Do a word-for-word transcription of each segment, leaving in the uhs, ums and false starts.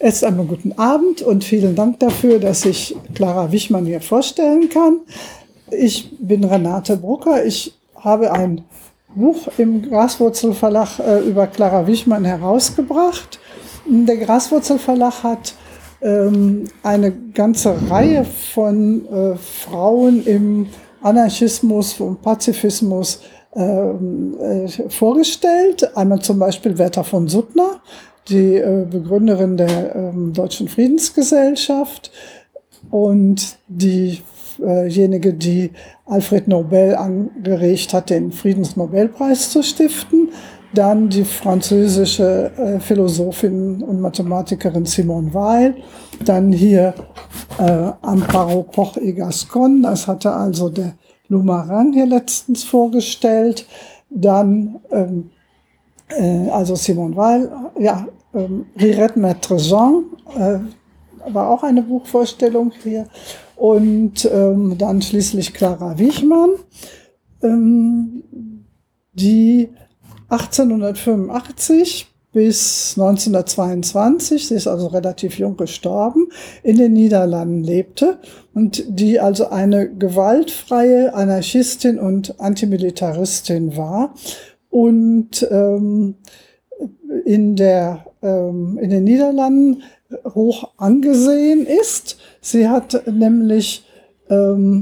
Erst einmal guten Abend und vielen Dank dafür, dass ich Clara Wichmann hier vorstellen kann. Ich bin Renate Brucker. Ich habe ein Buch im Graswurzel-Verlag äh, über Clara Wichmann herausgebracht. Der Graswurzel-Verlag hat ähm, eine ganze Reihe von äh, Frauen im Anarchismus und Pazifismus ähm, äh, vorgestellt. Einmal zum Beispiel Bertha von Suttner, die äh, Begründerin der ähm, Deutschen Friedensgesellschaft und diejenige, die Alfred Nobel angeregt hat, den Friedensnobelpreis zu stiften. Dann die französische äh, Philosophin und Mathematikerin Simone Weil. Dann hier äh, Amparo Poch y Gascón, das hatte also der Lumarin hier letztens vorgestellt. Dann ähm, äh, also Simone Weil, ja, ähm, Rirette Maître Jean, äh, war auch eine Buchvorstellung hier. Und ähm, dann schließlich Clara Wichmann, ähm, die achtzehnhundertfünfundachtzig bis neunzehnhundertzweiundzwanzig, sie ist also relativ jung gestorben, in den Niederlanden lebte und die also eine gewaltfreie Anarchistin und Antimilitaristin war und ähm, in, der, ähm, in den Niederlanden hoch angesehen ist. Sie hat nämlich, ähm,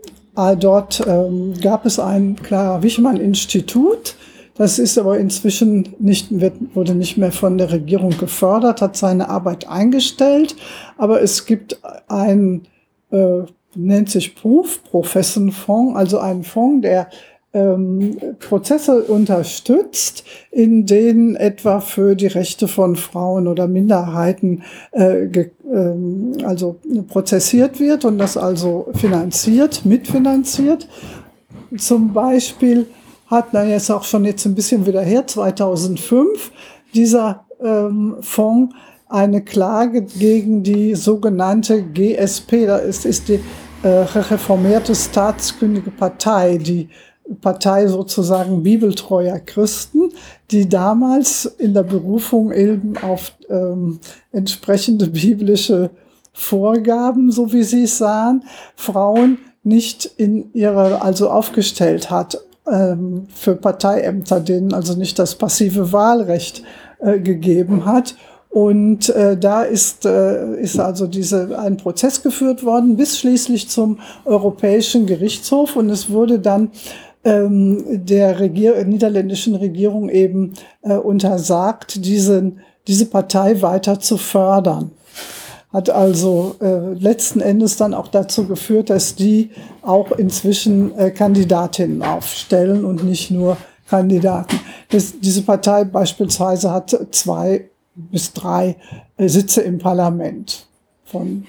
dort ähm, gab es ein Clara Wichmann Institut. Das ist aber inzwischen nicht, wird, wurde nicht mehr von der Regierung gefördert, hat seine Arbeit eingestellt. Aber es gibt ein, äh, nennt sich Proof, Professenfonds, also einen Fonds, der ähm, Prozesse unterstützt, in denen etwa für die Rechte von Frauen oder Minderheiten äh, ge, ähm, also prozessiert wird und das also finanziert, mitfinanziert. Zum Beispiel hat, na jetzt auch schon jetzt ein bisschen wieder her, zweitausendfünf, dieser ähm, Fonds eine Klage gegen die sogenannte G S P, das ist die äh, reformierte staatskundige Partei, die Partei sozusagen bibeltreuer Christen, die damals in der Berufung eben auf ähm, entsprechende biblische Vorgaben, so wie sie es sahen, Frauen nicht in ihre, also aufgestellt hat ähm, für Parteiämter, denen also nicht das passive Wahlrecht äh, gegeben hat. Und äh, da ist, äh, ist also diese, ein Prozess geführt worden, bis schließlich zum Europäischen Gerichtshof. Und es wurde dann ähm, der Regier- niederländischen Regierung eben äh, untersagt, diesen, diese Partei weiter zu fördern. Hat also äh, letzten Endes dann auch dazu geführt, dass die auch inzwischen äh, Kandidatinnen aufstellen und nicht nur Kandidaten. Das, diese Partei beispielsweise hat zwei bis drei äh, Sitze im Parlament. Von,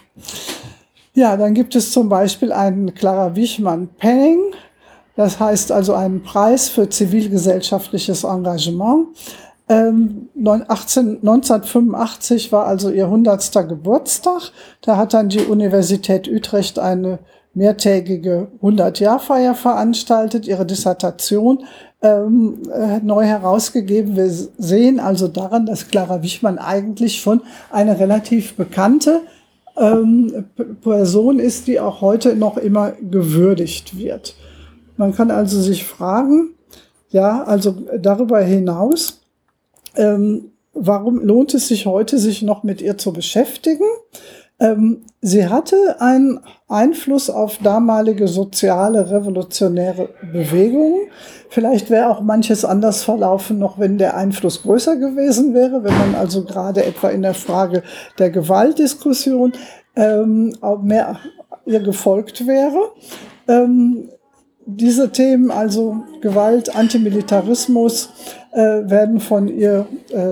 ja, dann gibt es zum Beispiel einen Clara Wichmann Penning, das heißt also einen Preis für zivilgesellschaftliches Engagement. Ähm, neunzehnhundertfünfundachtzig war also ihr hundertster Geburtstag. Da hat dann die Universität Utrecht eine mehrtägige hundert-Jahr-Feier veranstaltet, ihre Dissertation ähm, äh, neu herausgegeben. Wir sehen also daran, dass Clara Wichmann eigentlich schon eine relativ bekannte ähm, Person ist, die auch heute noch immer gewürdigt wird. Man kann also sich fragen, ja, also darüber hinaus, ähm, warum lohnt es sich heute, sich noch mit ihr zu beschäftigen? Ähm, sie hatte einen Einfluss auf damalige soziale, revolutionäre Bewegungen. Vielleicht wäre auch manches anders verlaufen, noch wenn der Einfluss größer gewesen wäre, wenn man also gerade etwa in der Frage der Gewaltdiskussion ähm, auch mehr ihr gefolgt wäre. Ähm, Diese Themen, also Gewalt, Antimilitarismus, äh, werden von ihr äh,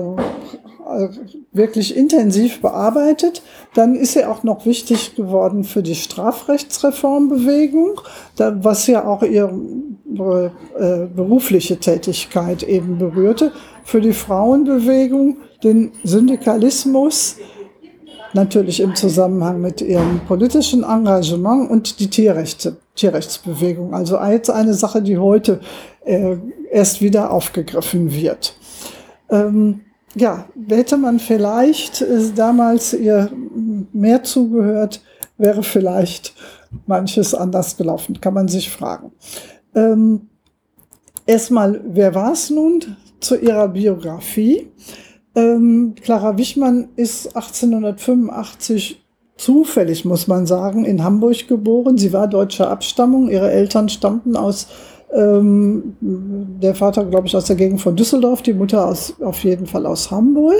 wirklich intensiv bearbeitet. Dann ist sie auch noch wichtig geworden für die Strafrechtsreformbewegung, da, was ja auch ihre äh, berufliche Tätigkeit eben berührte. Für die Frauenbewegung, den Syndikalismus, natürlich im Zusammenhang mit ihrem politischen Engagement und die Tierrechte, Tierrechtsbewegung. Also jetzt eine Sache, die heute äh, erst wieder aufgegriffen wird. Ähm, ja, hätte man vielleicht äh, damals ihr mehr zugehört, wäre vielleicht manches anders gelaufen, kann man sich fragen. Ähm, erstmal, wer war es nun? Zu ihrer Biografie. Ähm, Clara Wichmann ist achtzehnhundertfünfundachtzig zufällig, muss man sagen, in Hamburg geboren. Sie war deutscher Abstammung. Ihre Eltern stammten aus, ähm, der Vater, glaube ich, aus der Gegend von Düsseldorf, die Mutter aus, auf jeden Fall aus Hamburg.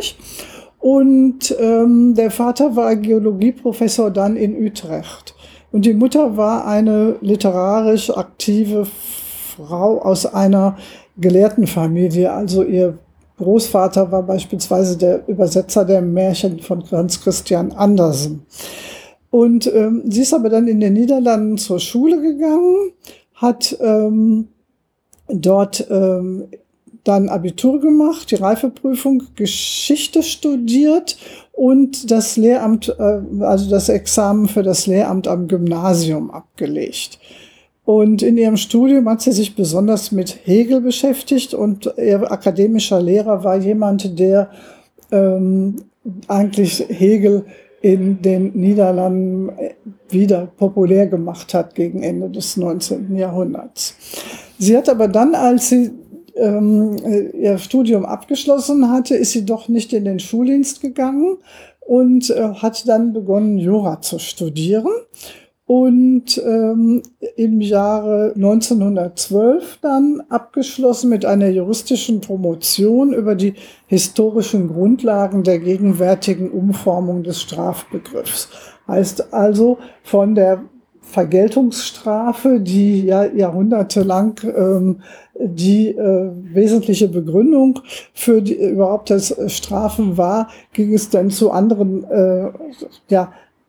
Und ähm, der Vater war Geologieprofessor dann in Utrecht. Und die Mutter war eine literarisch aktive Frau aus einer Gelehrtenfamilie. Also ihr Großvater war beispielsweise der Übersetzer der Märchen von Hans Christian Andersen. Und ähm, sie ist aber dann in den Niederlanden zur Schule gegangen, hat ähm, dort ähm, dann Abitur gemacht, die Reifeprüfung, Geschichte studiert und das Lehramt, äh, also das Examen für das Lehramt am Gymnasium abgelegt. Und in ihrem Studium hat sie sich besonders mit Hegel beschäftigt und ihr akademischer Lehrer war jemand, der ähm, eigentlich Hegel in den Niederlanden wieder populär gemacht hat gegen Ende des neunzehnten Jahrhunderts. Sie hat aber dann, als sie ähm, ihr Studium abgeschlossen hatte, ist sie doch nicht in den Schuldienst gegangen und äh, hat dann begonnen, Jura zu studieren. Und ähm, im Jahre neunzehnhundertzwölf dann abgeschlossen mit einer juristischen Promotion über die historischen Grundlagen der gegenwärtigen Umformung des Strafbegriffs. Heißt also von der Vergeltungsstrafe, die ja jahrhundertelang ähm, die äh, wesentliche Begründung für die, überhaupt das Strafen war, ging es dann zu anderen äh, ja,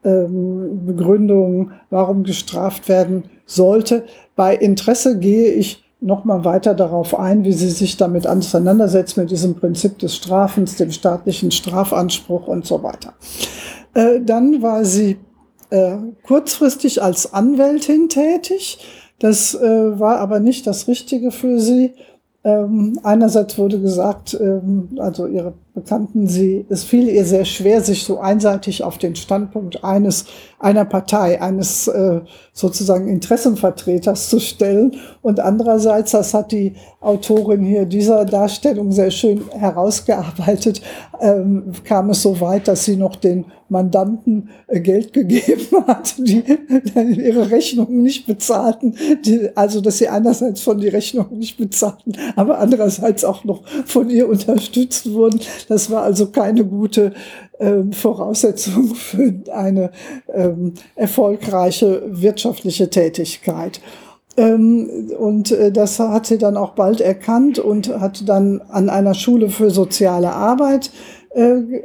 Begründungen, warum gestraft werden sollte. Bei Interesse gehe ich noch mal weiter darauf ein, wie sie sich damit auseinandersetzt, mit diesem Prinzip des Strafens, dem staatlichen Strafanspruch und so weiter. Äh, dann war sie äh, kurzfristig als Anwältin tätig. Das äh, war aber nicht das Richtige für sie. Ähm, einerseits wurde gesagt, ähm, also ihre Bekannten, sie, es fiel ihr sehr schwer, sich so einseitig auf den Standpunkt eines, einer Partei, eines äh, sozusagen Interessenvertreters zu stellen. Und andererseits, das hat die Autorin hier dieser Darstellung sehr schön herausgearbeitet, ähm, kam es so weit, dass sie noch den Mandanten äh, Geld gegeben hat, die ihre Rechnungen nicht bezahlten. Die, also, dass sie einerseits von die Rechnungen nicht bezahlten, aber andererseits auch noch von ihr unterstützt wurden. Das war also keine gute ähm, Voraussetzung für eine ähm, erfolgreiche wirtschaftliche Tätigkeit. Ähm, und äh, das hat sie dann auch bald erkannt und hat dann an einer Schule für soziale Arbeit äh,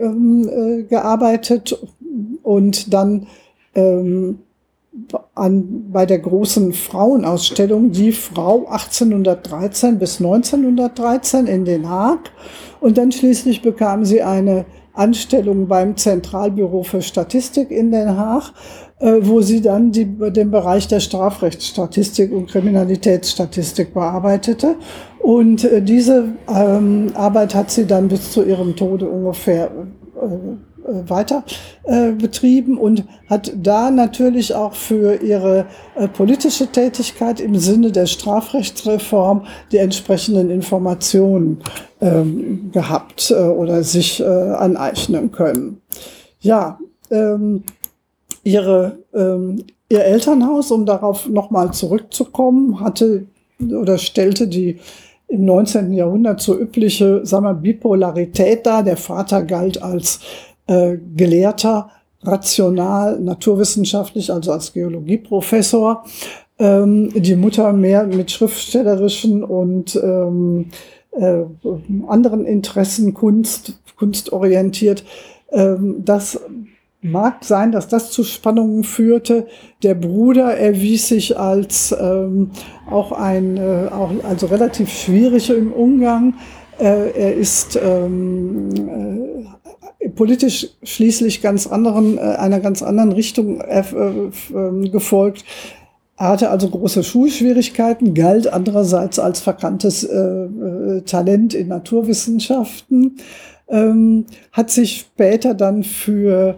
äh, gearbeitet und dann ähm, an, bei der großen Frauenausstellung Die Frau achtzehnhundertdreizehn bis neunzehnhundertdreizehn in Den Haag. Und dann schließlich bekam sie eine Anstellung beim Zentralbüro für Statistik in Den Haag, äh, wo sie dann die, den Bereich der Strafrechtsstatistik und Kriminalitätsstatistik bearbeitete. Und äh, diese ähm, Arbeit hat sie dann bis zu ihrem Tode ungefähr äh, weiter äh, betrieben und hat da natürlich auch für ihre äh, politische Tätigkeit im Sinne der Strafrechtsreform die entsprechenden Informationen ähm, gehabt äh, oder sich äh, aneignen können. Ja, ähm, ihre, ähm, ihr Elternhaus, um darauf nochmal zurückzukommen, hatte oder stellte die im neunzehnten Jahrhundert so übliche, sagen wir, Bipolarität dar. Der Vater galt als äh, Gelehrter, rational, naturwissenschaftlich, also als Geologieprofessor. Ähm, die Mutter mehr mit schriftstellerischen und ähm, äh, anderen Interessen, Kunst, kunstorientiert. Ähm, das mag sein, dass das zu Spannungen führte. Der Bruder erwies sich als ähm, auch ein, äh, auch, also relativ schwierig im Umgang. Äh, er ist ähm, äh, politisch schließlich ganz anderen, äh, einer ganz anderen Richtung äh, äh, gefolgt. Er hatte also große Schulschwierigkeiten, galt andererseits als verkanntes äh, äh, Talent in Naturwissenschaften, ähm, hat sich später dann für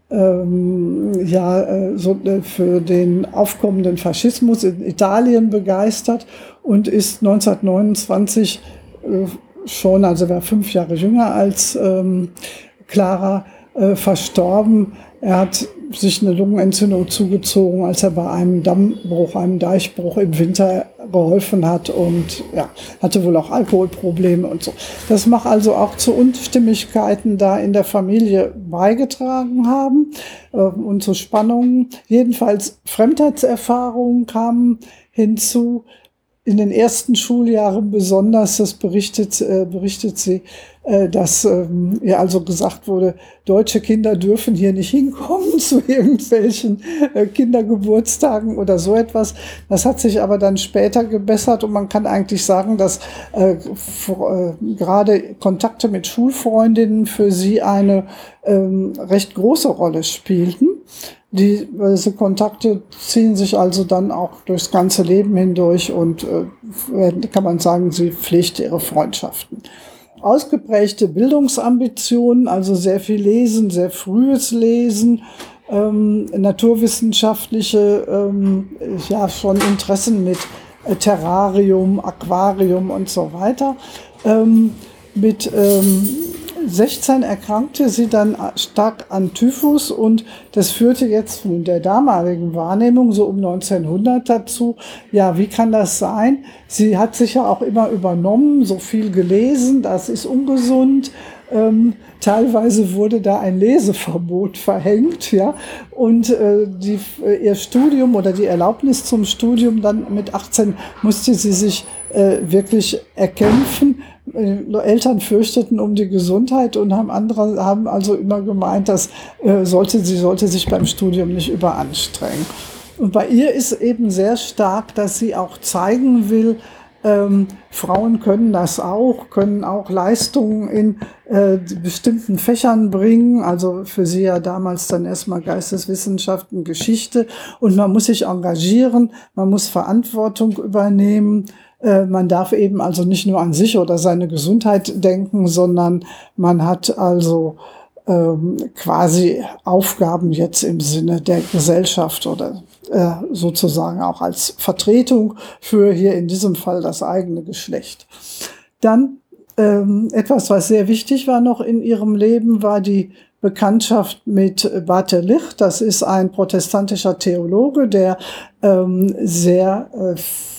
ähm, ja äh, so, äh, für den aufkommenden Faschismus in Italien begeistert und ist neunzehnhundertneunundzwanzig äh, schon, also war fünf Jahre jünger als ähm, Clara, äh, verstorben. Er hat sich eine Lungenentzündung zugezogen, als er bei einem Dammbruch, einem Deichbruch im Winter geholfen hat und ja, hatte wohl auch Alkoholprobleme und so. Das mag also auch zu Unstimmigkeiten da in der Familie beigetragen haben äh, und zu Spannungen. Jedenfalls Fremdheitserfahrungen kamen hinzu. In den ersten Schuljahren besonders, das berichtet, äh, berichtet sie, äh, dass ähm, ihr also gesagt wurde, deutsche Kinder dürfen hier nicht hinkommen zu irgendwelchen äh, Kindergeburtstagen oder so etwas. Das hat sich aber dann später gebessert und man kann eigentlich sagen, dass äh, vor, äh, gerade Kontakte mit Schulfreundinnen für sie eine ähm, recht große Rolle spielten. Die, diese Kontakte ziehen sich also dann auch durchs ganze Leben hindurch und äh, kann man sagen, sie pflegte ihre Freundschaften. Ausgeprägte Bildungsambitionen, also sehr viel Lesen, sehr frühes Lesen, ähm, naturwissenschaftliche, ähm, ja schon Interessen mit äh, Terrarium, Aquarium und so weiter. Ähm, mit ähm, sechzehn erkrankte sie dann stark an Typhus und das führte jetzt in der damaligen Wahrnehmung so um neunzehnhundert dazu, ja, wie kann das sein? Sie hat sich ja auch immer übernommen, so viel gelesen, das ist ungesund. Ähm, teilweise wurde da ein Leseverbot verhängt, ja, und äh, die, äh, ihr Studium oder die Erlaubnis zum Studium dann mit achtzehn musste sie sich äh, wirklich erkämpfen. Äh, Eltern fürchteten um die Gesundheit und haben andere haben also immer gemeint, dass äh, sollte sie sollte sich beim Studium nicht überanstrengen. Und bei ihr ist eben sehr stark, dass sie auch zeigen will, Ähm, Frauen können das auch, können auch Leistungen in äh, bestimmten Fächern bringen, also für sie ja damals dann erstmal Geisteswissenschaften, Geschichte und man muss sich engagieren, man muss Verantwortung übernehmen, äh, man darf eben also nicht nur an sich oder seine Gesundheit denken, sondern man hat also ähm, quasi Aufgaben jetzt im Sinne der Gesellschaft oder äh, sozusagen auch als Vertretung für hier in diesem Fall das eigene Geschlecht. Dann ähm, etwas, was sehr wichtig war noch in ihrem Leben, war die Bekanntschaft mit Bartelich. Das ist ein protestantischer Theologe, der ähm, sehr äh,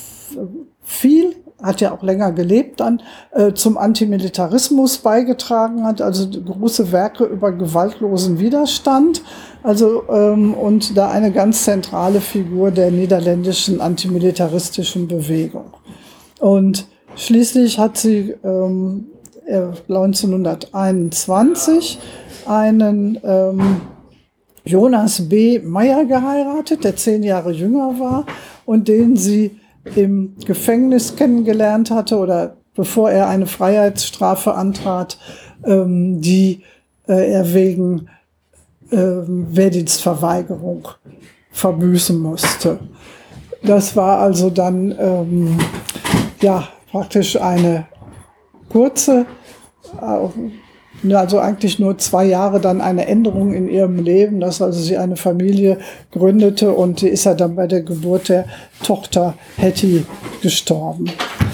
viel hat ja auch länger gelebt, dann äh, zum Antimilitarismus beigetragen hat, also große Werke über gewaltlosen Widerstand, also ähm, und da eine ganz zentrale Figur der niederländischen antimilitaristischen Bewegung. Und schließlich hat sie ähm, neunzehnhunderteinundzwanzig einen ähm, Jonas B. Meyer geheiratet, der zehn Jahre jünger war und den sie im Gefängnis kennengelernt hatte oder bevor er eine Freiheitsstrafe antrat, ähm, die äh, er wegen ähm, Wehrdienstverweigerung verbüßen musste. Das war also dann ähm, ja praktisch eine kurze, äh, also eigentlich nur zwei Jahre dann eine Änderung in ihrem Leben, dass also sie eine Familie gründete und die ist ja dann bei der Geburt der Tochter Hetty gestorben.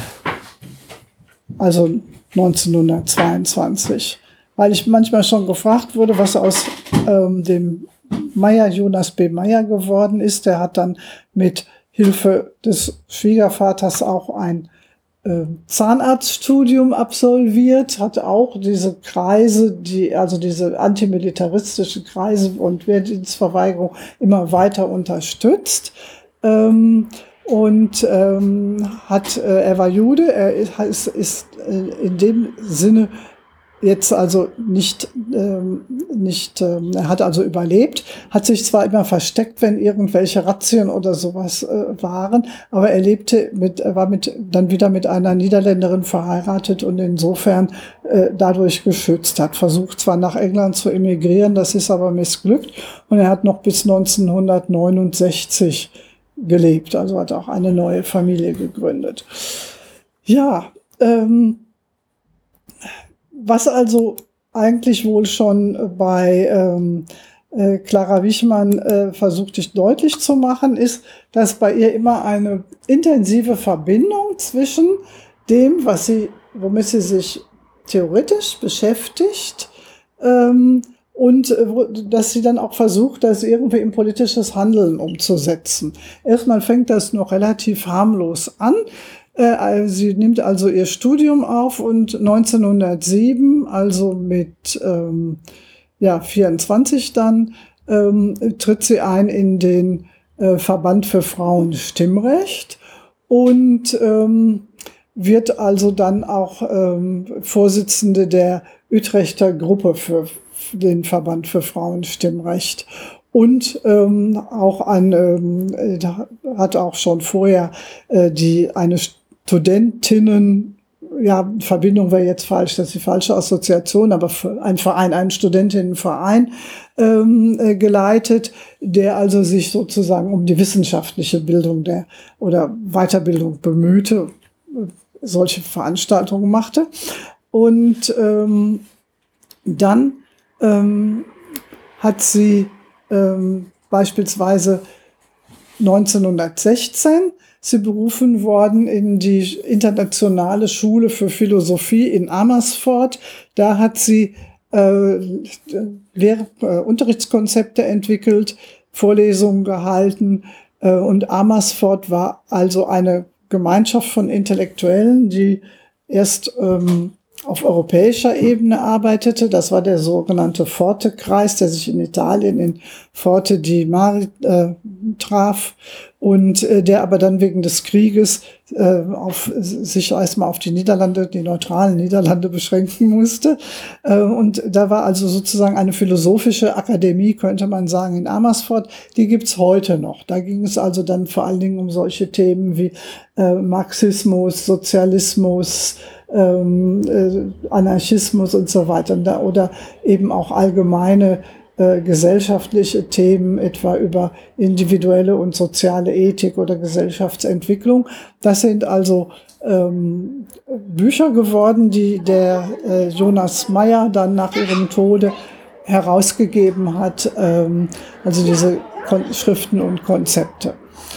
Also neunzehnhundertzweiundzwanzig. Weil ich manchmal schon gefragt wurde, was aus ähm, dem Meyer, Jonas B. Meyer geworden ist. Der hat dann mit Hilfe des Schwiegervaters auch ein Zahnarztstudium absolviert, hat auch diese Kreise, die, also diese antimilitaristischen Kreise und Wehrdienstverweigerung immer weiter unterstützt. Ähm, und ähm, hat, äh, er war Jude, er ist, ist äh, in dem Sinne jetzt also nicht, ähm, nicht ähm, er hat also überlebt, hat sich zwar immer versteckt, wenn irgendwelche Razzien oder sowas äh, waren, aber er lebte mit, er war mit, dann wieder mit einer Niederländerin verheiratet und insofern äh, dadurch geschützt, hat versucht zwar nach England zu emigrieren, das ist aber missglückt und er hat noch bis neunzehnhundertneunundsechzig gelebt, also hat auch eine neue Familie gegründet. Ja, ähm, was also eigentlich wohl schon bei ähm, äh, Clara Wichmann äh, versucht ich deutlich zu machen, ist, dass bei ihr immer eine intensive Verbindung zwischen dem, was sie, womit sie sich theoretisch beschäftigt, ähm, und äh, dass sie dann auch versucht, das irgendwie in politisches Handeln umzusetzen. Erstmal fängt das noch relativ harmlos an. Äh, sie nimmt also ihr Studium auf und neunzehnhundertsieben, also mit ähm, ja, vierundzwanzig dann, ähm, tritt sie ein in den äh, Verband für Frauenstimmrecht und ähm, wird also dann auch ähm, Vorsitzende der Utrechter Gruppe für den Verband für Frauenstimmrecht. Und ähm, auch an, ähm, hat auch schon vorher äh, die eine Studentinnen, ja, Verbindung wäre jetzt falsch, das ist die falsche Assoziation, aber ein Verein, einen Studentinnenverein ähm, äh, geleitet, der also sich sozusagen um die wissenschaftliche Bildung der oder Weiterbildung bemühte, solche Veranstaltungen machte. Und ähm, dann ähm, hat sie ähm, beispielsweise neunzehnhundertsechzehn sie berufen worden in die Internationale Schule für Philosophie in Amersfoort. Da hat sie äh, Lehr- äh, Unterrichtskonzepte entwickelt, Vorlesungen gehalten äh, und Amersfoort war also eine Gemeinschaft von Intellektuellen, die erst ähm, auf europäischer Ebene arbeitete. Das war der sogenannte Forte-Kreis, der sich in Italien in Forte di Mare äh, traf und äh, der aber dann wegen des Krieges äh, auf, sich erstmal auf die Niederlande, die neutralen Niederlande beschränken musste. Äh, und da war also sozusagen eine philosophische Akademie, könnte man sagen, in Amersfoort. Die gibt's heute noch. Da ging es also dann vor allen Dingen um solche Themen wie äh, Marxismus, Sozialismus, Ähm, äh, Anarchismus und so weiter oder eben auch allgemeine äh, gesellschaftliche Themen, etwa über individuelle und soziale Ethik oder Gesellschaftsentwicklung. Das sind also ähm, Bücher geworden, die der äh, Jonas Meyer dann nach ihrem Tode herausgegeben hat, ähm, also diese Kon- Schriften und Konzepte.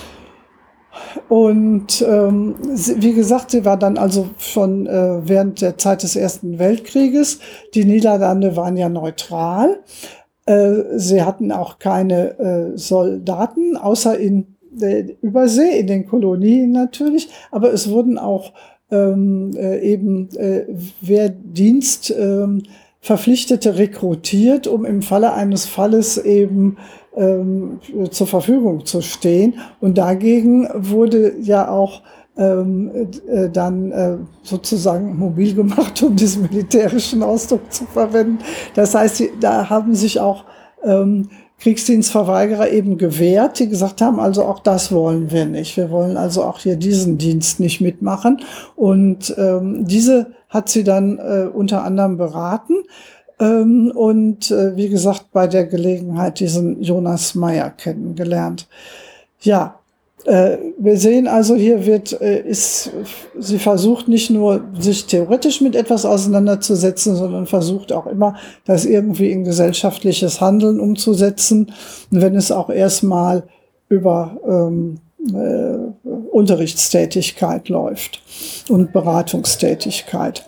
Und ähm, sie, wie gesagt, sie war dann also schon äh, während der Zeit des Ersten Weltkrieges. Die Niederlande waren ja neutral. Äh, sie hatten auch keine äh, Soldaten, außer in der Übersee, in den Kolonien natürlich. Aber es wurden auch ähm, äh, eben äh, Wehrdienst äh, Verpflichtete rekrutiert, um im Falle eines Falles eben ähm, zur Verfügung zu stehen. Und dagegen wurde ja auch ähm, äh, dann äh, sozusagen mobil gemacht, um diesen militärischen Ausdruck zu verwenden. Das heißt, die, da haben sich auch ähm, Kriegsdienstverweigerer eben gewehrt, die gesagt haben, also auch das wollen wir nicht. Wir wollen also auch hier diesen Dienst nicht mitmachen. Und ähm, diese hat sie dann äh, unter anderem beraten. Ähm, und äh, wie gesagt, bei der Gelegenheit diesen Jonas Meyer kennengelernt. Ja, äh, wir sehen also, hier wird, äh, ist, sie versucht nicht nur, sich theoretisch mit etwas auseinanderzusetzen, sondern versucht auch immer, das irgendwie in gesellschaftliches Handeln umzusetzen, wenn es auch erstmal über ähm, äh, Unterrichtstätigkeit läuft und Beratungstätigkeit.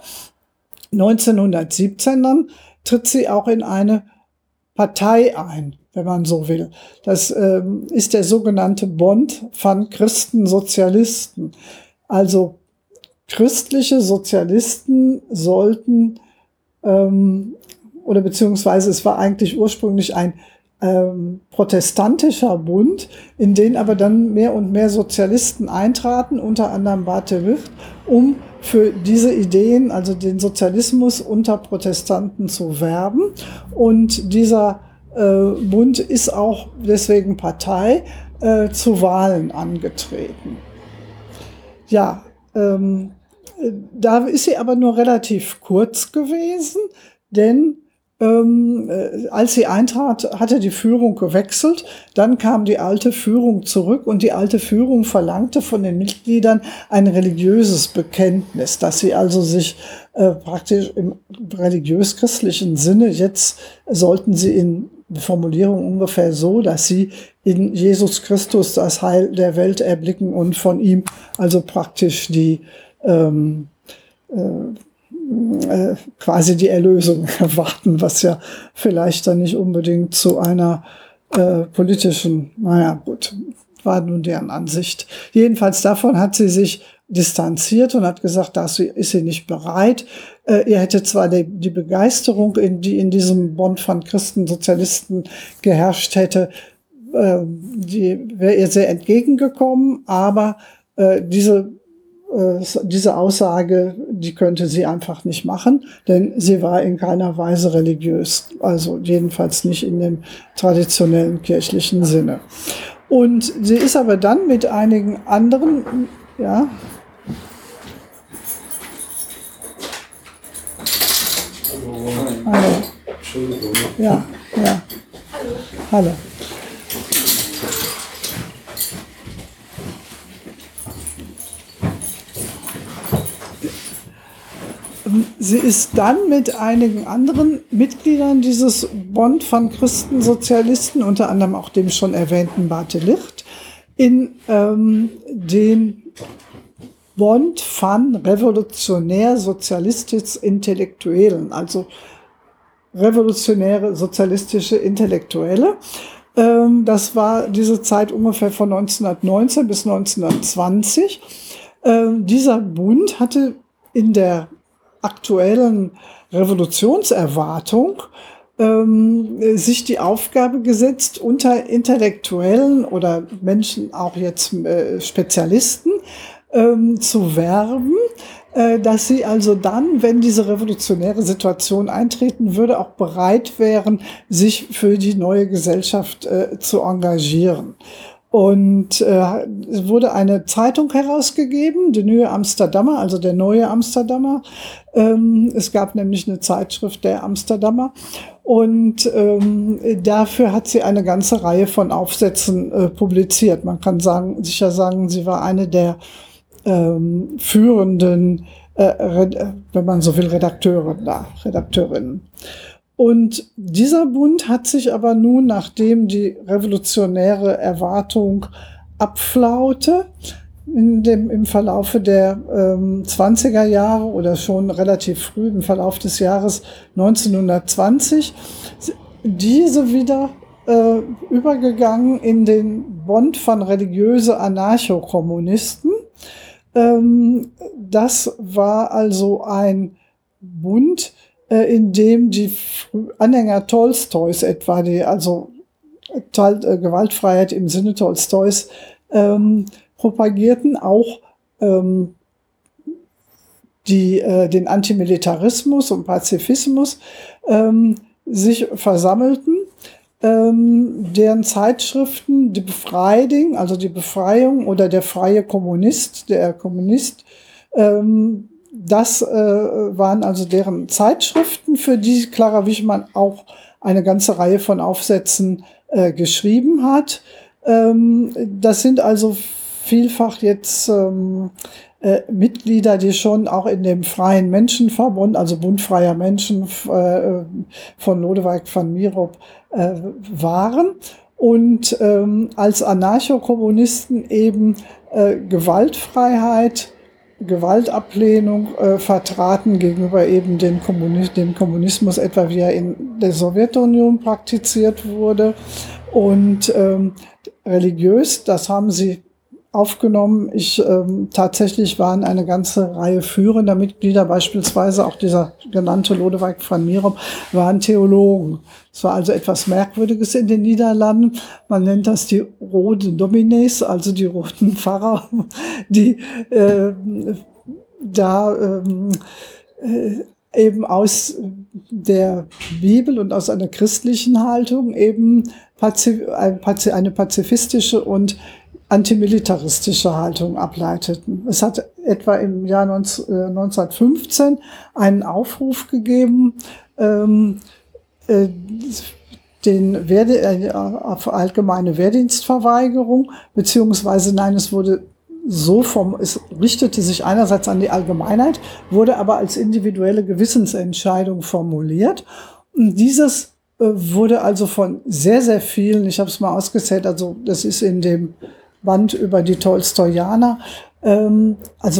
neunzehnhundertsiebzehn dann tritt sie auch in eine Partei ein, wenn man so will. Das ähm, ist der sogenannte Bond van Christen-Sozialisten. Also christliche Sozialisten sollten, ähm, oder beziehungsweise es war eigentlich ursprünglich ein ähm, protestantischer Bund, in den aber dann mehr und mehr Sozialisten eintraten, unter anderem Bate Wicht, um für diese Ideen, also den Sozialismus unter Protestanten zu werben. Und dieser äh, Bund ist auch deswegen Partei äh, zu Wahlen angetreten. Ja, ähm, da ist sie aber nur relativ kurz gewesen, denn Ähm, äh, als sie eintrat, hatte die Führung gewechselt. Dann kam die alte Führung zurück und die alte Führung verlangte von den Mitgliedern ein religiöses Bekenntnis, dass sie also sich äh, praktisch im religiös-christlichen Sinne, jetzt sollten sie in die Formulierung ungefähr so, dass sie in Jesus Christus das Heil der Welt erblicken und von ihm also praktisch die ähm, äh, Äh, quasi die Erlösung erwarten, was ja vielleicht dann nicht unbedingt zu einer äh, politischen, naja gut, war nun deren Ansicht. Jedenfalls davon hat sie sich distanziert und hat gesagt, dazu ist sie nicht bereit. Äh, ihr hätte zwar die, die Begeisterung, in, die in diesem Bund von Christensozialisten geherrscht hätte, äh, die wäre ihr sehr entgegengekommen, aber äh, diese diese Aussage, die könnte sie einfach nicht machen, denn sie war in keiner Weise religiös, also jedenfalls nicht in dem traditionellen kirchlichen Sinne. Und sie ist aber dann mit einigen anderen, ja, hallo, Entschuldigung, ja, ja, hallo. Sie ist dann mit einigen anderen Mitgliedern dieses Bund von Christensozialisten, unter anderem auch dem schon erwähnten Barthelicht, in ähm, den Bund von revolutionär-sozialistisch-Intellektuellen, also revolutionäre sozialistische Intellektuelle. Ähm, das war diese Zeit ungefähr von neunzehnhundertneunzehn bis neunzehnhundertzwanzig. Ähm, dieser Bund hatte in der aktuellen Revolutionserwartung ähm, sich die Aufgabe gesetzt, unter Intellektuellen oder Menschen, auch jetzt äh, Spezialisten, ähm, zu werben, äh, dass sie also dann, wenn diese revolutionäre Situation eintreten würde, auch bereit wären, sich für die neue Gesellschaft äh, zu engagieren. Und äh, es wurde eine Zeitung herausgegeben, die Neue Amsterdammer, also der Neue Amsterdammer. Ähm, es gab nämlich eine Zeitschrift der Amsterdammer. Und ähm, dafür hat sie eine ganze Reihe von Aufsätzen äh, publiziert. Man kann sagen, sicher sagen, sie war eine der ähm, führenden, äh, wenn man so will, Redakteure da, Redakteurinnen. Und dieser Bund hat sich aber nun, nachdem die revolutionäre Erwartung abflaute, in dem, im Verlaufe der ähm, zwanziger Jahre oder schon relativ früh im Verlauf des Jahres neunzehnhundertzwanzig, diese wieder äh, übergegangen in den Bund von religiöse Anarchokommunisten. Ähm, das war also ein Bund, in dem die Anhänger Tolstois etwa, die also Gewaltfreiheit im Sinne Tolstois ähm, propagierten, auch ähm, die äh, den Antimilitarismus und Pazifismus ähm, sich versammelten, ähm, deren Zeitschriften die Befreiung, also die Befreiung oder der freie Kommunist, der Kommunist, ähm, das äh, waren also deren Zeitschriften, für die Clara Wichmann auch eine ganze Reihe von Aufsätzen äh, geschrieben hat. Ähm, das sind also vielfach jetzt ähm, äh, Mitglieder, die schon auch in dem Freien Menschenverbund, also Bund Freier Menschen äh, von Lodewijk van Mierop äh, waren und ähm, als Anarchokommunisten eben äh, Gewaltfreiheit, Gewaltablehnung äh, vertraten gegenüber eben den Kommunis dem Kommunismus, etwa wie er in der Sowjetunion praktiziert wurde. Und ähm, religiös, das haben sie aufgenommen. Ich ähm, tatsächlich waren eine ganze Reihe führender Mitglieder, beispielsweise auch dieser genannte Lodewijk van Mierop, waren Theologen. Es war also etwas Merkwürdiges in den Niederlanden. Man nennt das die roten Domines, also die roten Pfarrer, die äh, da ähm, äh, eben aus der Bibel und aus einer christlichen Haltung eben eine pazifistische und antimilitaristische Haltung ableiteten. Es hat etwa im Jahr neunzehnhundertfünfzehn einen Aufruf gegeben, ähm, äh, den Werde, äh, auf allgemeine Wehrdienstverweigerung, beziehungsweise nein, es wurde so vom, es richtete sich einerseits an die Allgemeinheit, wurde aber als individuelle Gewissensentscheidung formuliert. Und dieses äh, wurde also von sehr, sehr vielen, ich habe es mal ausgezählt, also das ist in dem Band über die Tolstojaner, ähm, also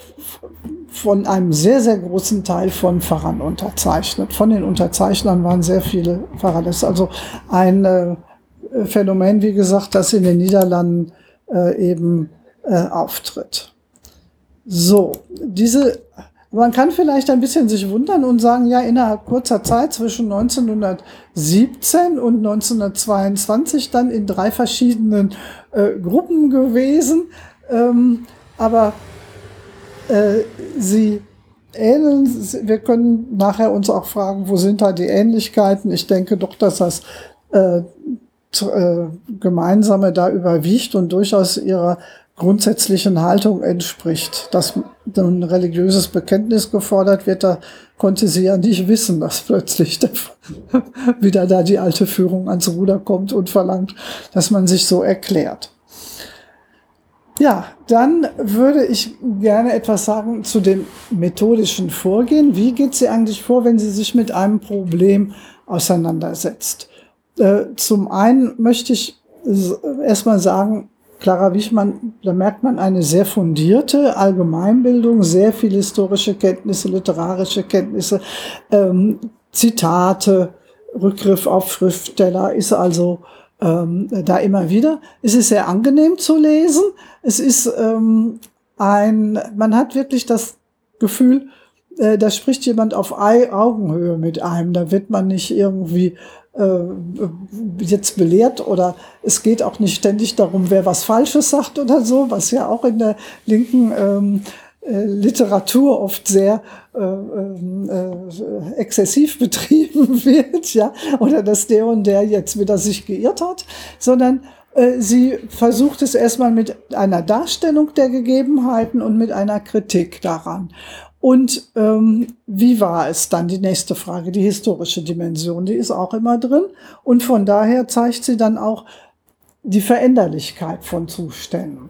von einem sehr, sehr großen Teil von Pfarrern unterzeichnet. Von den Unterzeichnern waren sehr viele Pfarrer. Das ist also ein äh, Phänomen, wie gesagt, das in den Niederlanden äh, eben äh, auftritt. So, diese, man kann vielleicht ein bisschen sich wundern und sagen, ja, innerhalb kurzer Zeit zwischen neunzehnhundertsiebzehn und neunzehnhundertzweiundzwanzig dann in drei verschiedenen äh, Gruppen gewesen. Ähm, aber Äh, sie ähneln, wir können nachher uns auch fragen, wo sind da die Ähnlichkeiten? Ich denke doch, dass das äh, äh, Gemeinsame da überwiegt und durchaus ihrer grundsätzlichen Haltung entspricht. Dass ein religiöses Bekenntnis gefordert wird, da konnte sie ja nicht wissen, dass plötzlich wieder da die alte Führung ans Ruder kommt und verlangt, dass man sich so erklärt. Ja, dann würde ich gerne etwas sagen zu dem methodischen Vorgehen. Wie geht sie eigentlich vor, wenn sie sich mit einem Problem auseinandersetzt? Äh, zum einen möchte ich erstmal sagen, Clara Wichmann, da merkt man eine sehr fundierte Allgemeinbildung, sehr viele historische Kenntnisse, literarische Kenntnisse, ähm, Zitate, Rückgriff auf Schriftsteller, ist also ähm, da immer wieder. Es ist sehr angenehm zu lesen. Es ist ähm, ein, man hat wirklich das Gefühl, äh, da spricht jemand auf Augenhöhe mit einem. Da wird man nicht irgendwie äh, jetzt belehrt oder es geht auch nicht ständig darum, wer was Falsches sagt oder so, was ja auch in der linken ähm, äh, Literatur oft sehr äh, äh, exzessiv betrieben wird, ja, oder dass der und der jetzt wieder sich geirrt hat, sondern sie versucht es erstmal mit einer Darstellung der Gegebenheiten und mit einer Kritik daran. Und ähm, wie war es dann? Die nächste Frage, die historische Dimension, die ist auch immer drin. Und von daher zeigt sie dann auch die Veränderlichkeit von Zuständen.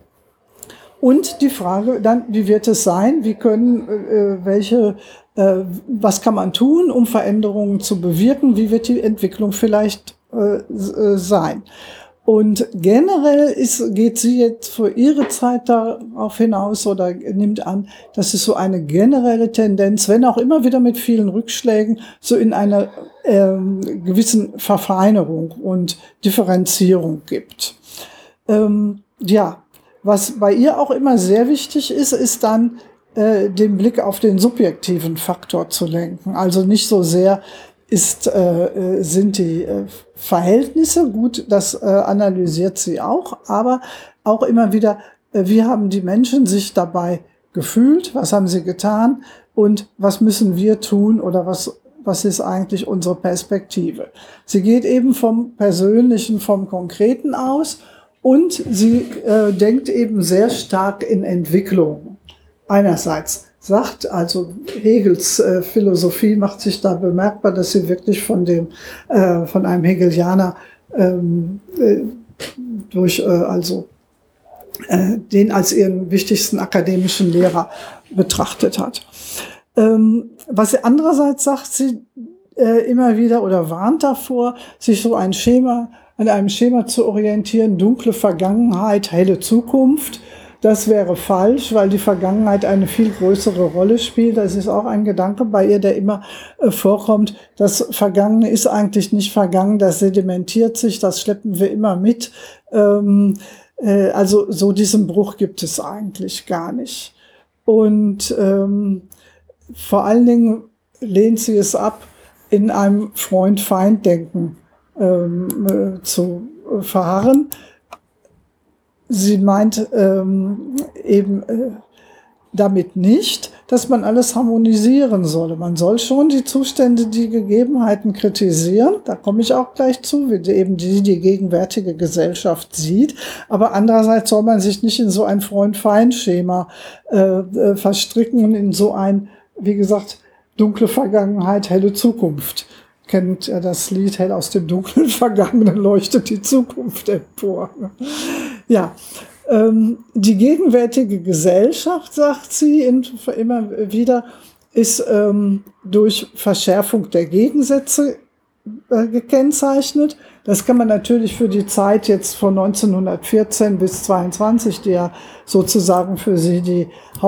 Und die Frage dann, wie wird es sein? Wie können, äh, welche, äh, was kann man tun, um Veränderungen zu bewirken? Wie wird die Entwicklung vielleicht äh, sein? Und generell ist, geht sie jetzt für ihre Zeit darauf hinaus oder nimmt an, dass es so eine generelle Tendenz, wenn auch immer wieder mit vielen Rückschlägen, so in einer ähm, gewissen Verfeinerung und Differenzierung gibt. Ähm, ja, was bei ihr auch immer sehr wichtig ist, ist dann äh, den Blick auf den subjektiven Faktor zu lenken. Also nicht so sehr ist, äh, sind die äh, Verhältnisse, gut, das äh, analysiert sie auch, aber auch immer wieder, äh, wie haben die Menschen sich dabei gefühlt, was haben sie getan und was müssen wir tun oder was, was ist eigentlich unsere Perspektive. Sie geht eben vom Persönlichen, vom Konkreten aus und sie äh, denkt eben sehr stark in Entwicklung. Einerseits sagt, also Hegels äh, Philosophie macht sich da bemerkbar, dass sie wirklich von dem äh, von einem Hegelianer ähm, äh, durch äh, also äh, den als ihren wichtigsten akademischen Lehrer betrachtet hat. Ähm, was sie andererseits sagt, sie äh, immer wieder oder warnt davor, sich so ein Schema an einem Schema zu orientieren: dunkle Vergangenheit, helle Zukunft. Das wäre falsch, weil die Vergangenheit eine viel größere Rolle spielt. Das ist auch ein Gedanke bei ihr, der immer äh, vorkommt. Das Vergangene ist eigentlich nicht vergangen, das sedimentiert sich, das schleppen wir immer mit. Ähm, äh, also so diesen Bruch gibt es eigentlich gar nicht. Und ähm, vor allen Dingen lehnt sie es ab, in einem Freund-Feind-Denken ähm, äh, zu äh, verharren. Sie meint ähm, eben äh, damit nicht, dass man alles harmonisieren solle. Man soll schon die Zustände, die Gegebenheiten kritisieren. Da komme ich auch gleich zu, wie die, eben die, die gegenwärtige Gesellschaft sieht. Aber andererseits soll man sich nicht in so ein Freund-Feind-Schema äh, äh, verstricken und in so ein, wie gesagt, dunkle Vergangenheit, helle Zukunft kennt ja das Lied Hell aus dem dunklen Vergangenen leuchtet die Zukunft empor. Ja, ähm, die gegenwärtige Gesellschaft, sagt sie in, immer wieder, ist ähm, durch Verschärfung der Gegensätze äh, gekennzeichnet. Das kann man natürlich für die Zeit jetzt von neunzehnhundertvierzehn bis zweiundzwanzig, die ja sozusagen für sie die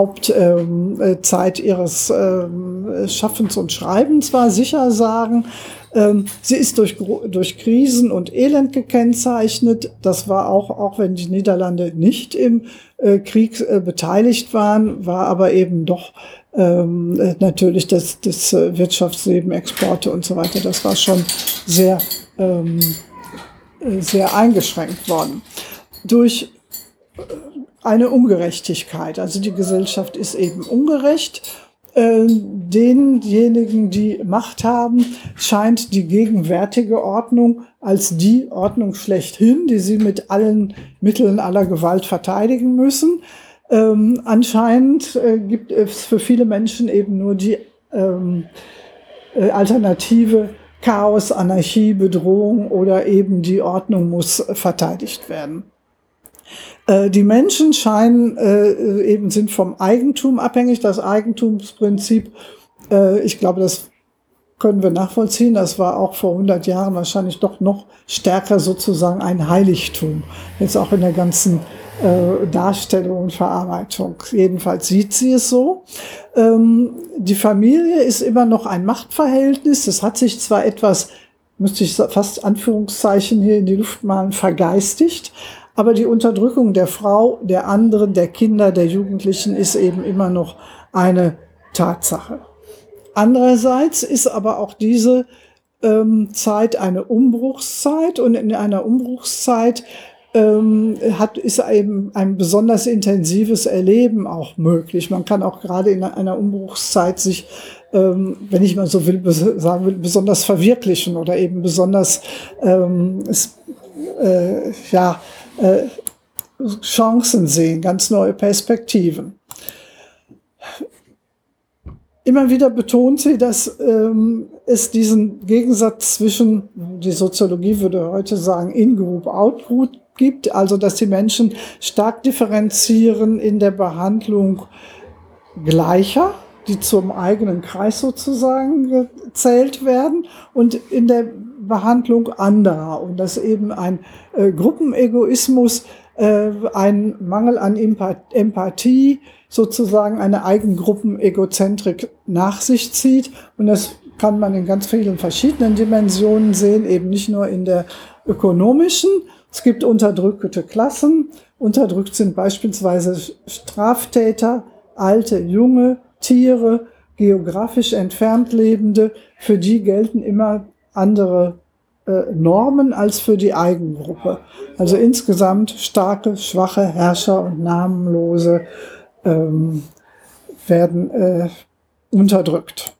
Hauptzeit ähm, ihres ähm, Schaffens und Schreibens war, sicher sagen. Ähm, sie ist durch, durch Krisen und Elend gekennzeichnet. Das war auch, auch wenn die Niederlande nicht im äh, Krieg äh, beteiligt waren, war aber eben doch ähm, natürlich das, das Wirtschaftsleben, Exporte und so weiter. Das war schon sehr ähm, sehr eingeschränkt worden durch eine Ungerechtigkeit. Also die Gesellschaft ist eben ungerecht. Äh, denjenigen, die Macht haben, scheint die gegenwärtige Ordnung als die Ordnung schlechthin, die sie mit allen Mitteln aller Gewalt verteidigen müssen. Ähm, anscheinend äh, gibt es für viele Menschen eben nur die ähm, äh, Alternative Chaos, Anarchie, Bedrohung oder eben die Ordnung muss verteidigt werden. Äh, die Menschen scheinen äh, eben sind vom Eigentum abhängig. Das Eigentumsprinzip, äh, ich glaube, das können wir nachvollziehen. Das war auch vor hundert Jahren wahrscheinlich doch noch stärker sozusagen ein Heiligtum. Jetzt auch in der ganzen äh, Darstellung und Verarbeitung. Jedenfalls sieht sie es so. Ähm, die Familie ist immer noch ein Machtverhältnis. Das hat sich zwar etwas, müsste ich fast Anführungszeichen hier in die Luft malen, vergeistigt, aber die Unterdrückung der Frau, der anderen, der Kinder, der Jugendlichen ist eben immer noch eine Tatsache. Andererseits ist aber auch diese ähm, Zeit eine Umbruchszeit und in einer Umbruchszeit ähm, hat, ist eben ein besonders intensives Erleben auch möglich. Man kann auch gerade in einer Umbruchszeit sich, ähm, wenn ich mal so will, sagen will, besonders verwirklichen oder eben besonders ähm, es, äh, ja, äh, Chancen sehen, ganz neue Perspektiven. Immer wieder betont sie, dass ähm, es diesen Gegensatz zwischen, die Soziologie würde heute sagen, In-Group, Out-Group gibt, also dass die Menschen stark differenzieren in der Behandlung Gleicher, die zum eigenen Kreis sozusagen gezählt werden, und in der Behandlung anderer. Und dass eben ein äh, Gruppenegoismus, äh, ein Mangel an Empathie, sozusagen eine Eigengruppenegozentrik nach sich zieht. Und das kann man in ganz vielen verschiedenen Dimensionen sehen, eben nicht nur in der ökonomischen. Es gibt unterdrückte Klassen. Unterdrückt sind beispielsweise Straftäter, alte, junge, Tiere, geografisch entfernt Lebende. Für die gelten immer andere äh, Normen als für die Eigengruppe. Also insgesamt starke, schwache Herrscher und Namenlose ähm, werden äh, unterdrückt.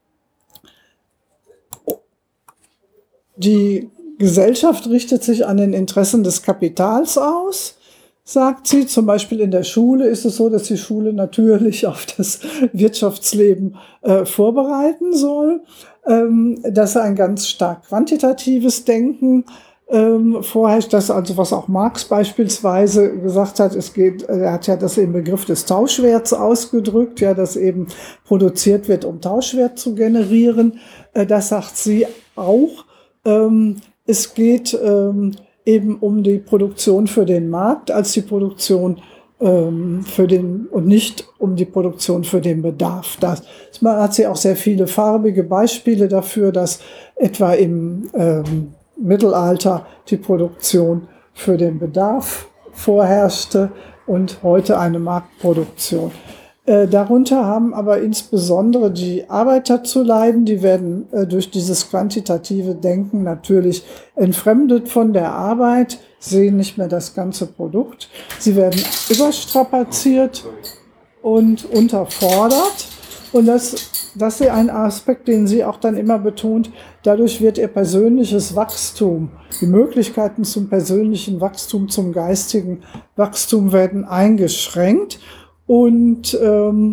Die Gesellschaft richtet sich an den Interessen des Kapitals aus, sagt sie. Zum Beispiel in der Schule ist es so, dass die Schule natürlich auf das Wirtschaftsleben äh, vorbereiten soll, ähm, dass ein ganz stark quantitatives Denken ähm, vorherrscht, das also, was auch Marx beispielsweise gesagt hat, es geht, er hat ja das im Begriff des Tauschwerts ausgedrückt, ja, dass eben produziert wird, um Tauschwert zu generieren. Äh, das sagt sie auch. Ähm, es geht ähm, eben um die Produktion für den Markt als die Produktion ähm, für den und nicht um die Produktion für den Bedarf. Das, man hat sie auch sehr viele farbige Beispiele dafür, dass etwa im ähm, Mittelalter die Produktion für den Bedarf vorherrschte und heute eine Marktproduktion. Äh, darunter haben aber insbesondere die Arbeiter zu leiden. Die werden äh, durch dieses quantitative Denken natürlich entfremdet von der Arbeit, sehen nicht mehr das ganze Produkt. Sie werden überstrapaziert und unterfordert. Und das, das ist ein Aspekt, den sie auch dann immer betont. Dadurch wird ihr persönliches Wachstum, die Möglichkeiten zum persönlichen Wachstum, zum geistigen Wachstum werden eingeschränkt. Und ähm,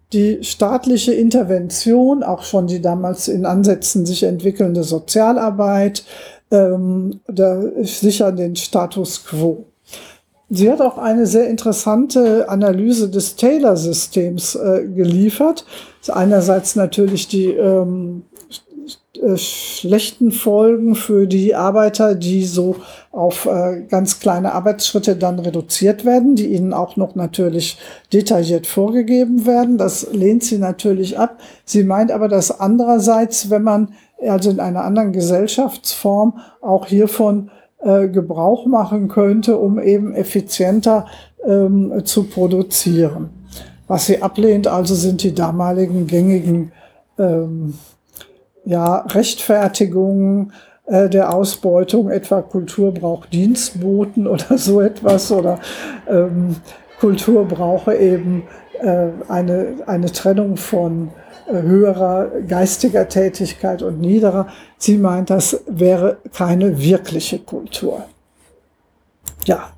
die staatliche Intervention, auch schon die damals in Ansätzen sich entwickelnde Sozialarbeit, ähm, da sichern den Status quo. Sie hat auch eine sehr interessante Analyse des Taylor-Systems äh, geliefert. Einerseits natürlich die ähm, äh, schlechten Folgen für die Arbeiter, die so auf äh, ganz kleine Arbeitsschritte dann reduziert werden, die ihnen auch noch natürlich detailliert vorgegeben werden. Das lehnt sie natürlich ab. Sie meint aber, dass andererseits, wenn man also in einer anderen Gesellschaftsform auch hiervon äh, Gebrauch machen könnte, um eben effizienter ähm, zu produzieren. Was sie ablehnt, also sind die damaligen gängigen ähm, ja, Rechtfertigungen äh, der Ausbeutung, etwa Kultur braucht Dienstboten oder so etwas, oder ähm, Kultur brauche eben äh, eine, eine Trennung von äh, höherer geistiger Tätigkeit und niederer. Sie meint, das wäre keine wirkliche Kultur. Ja.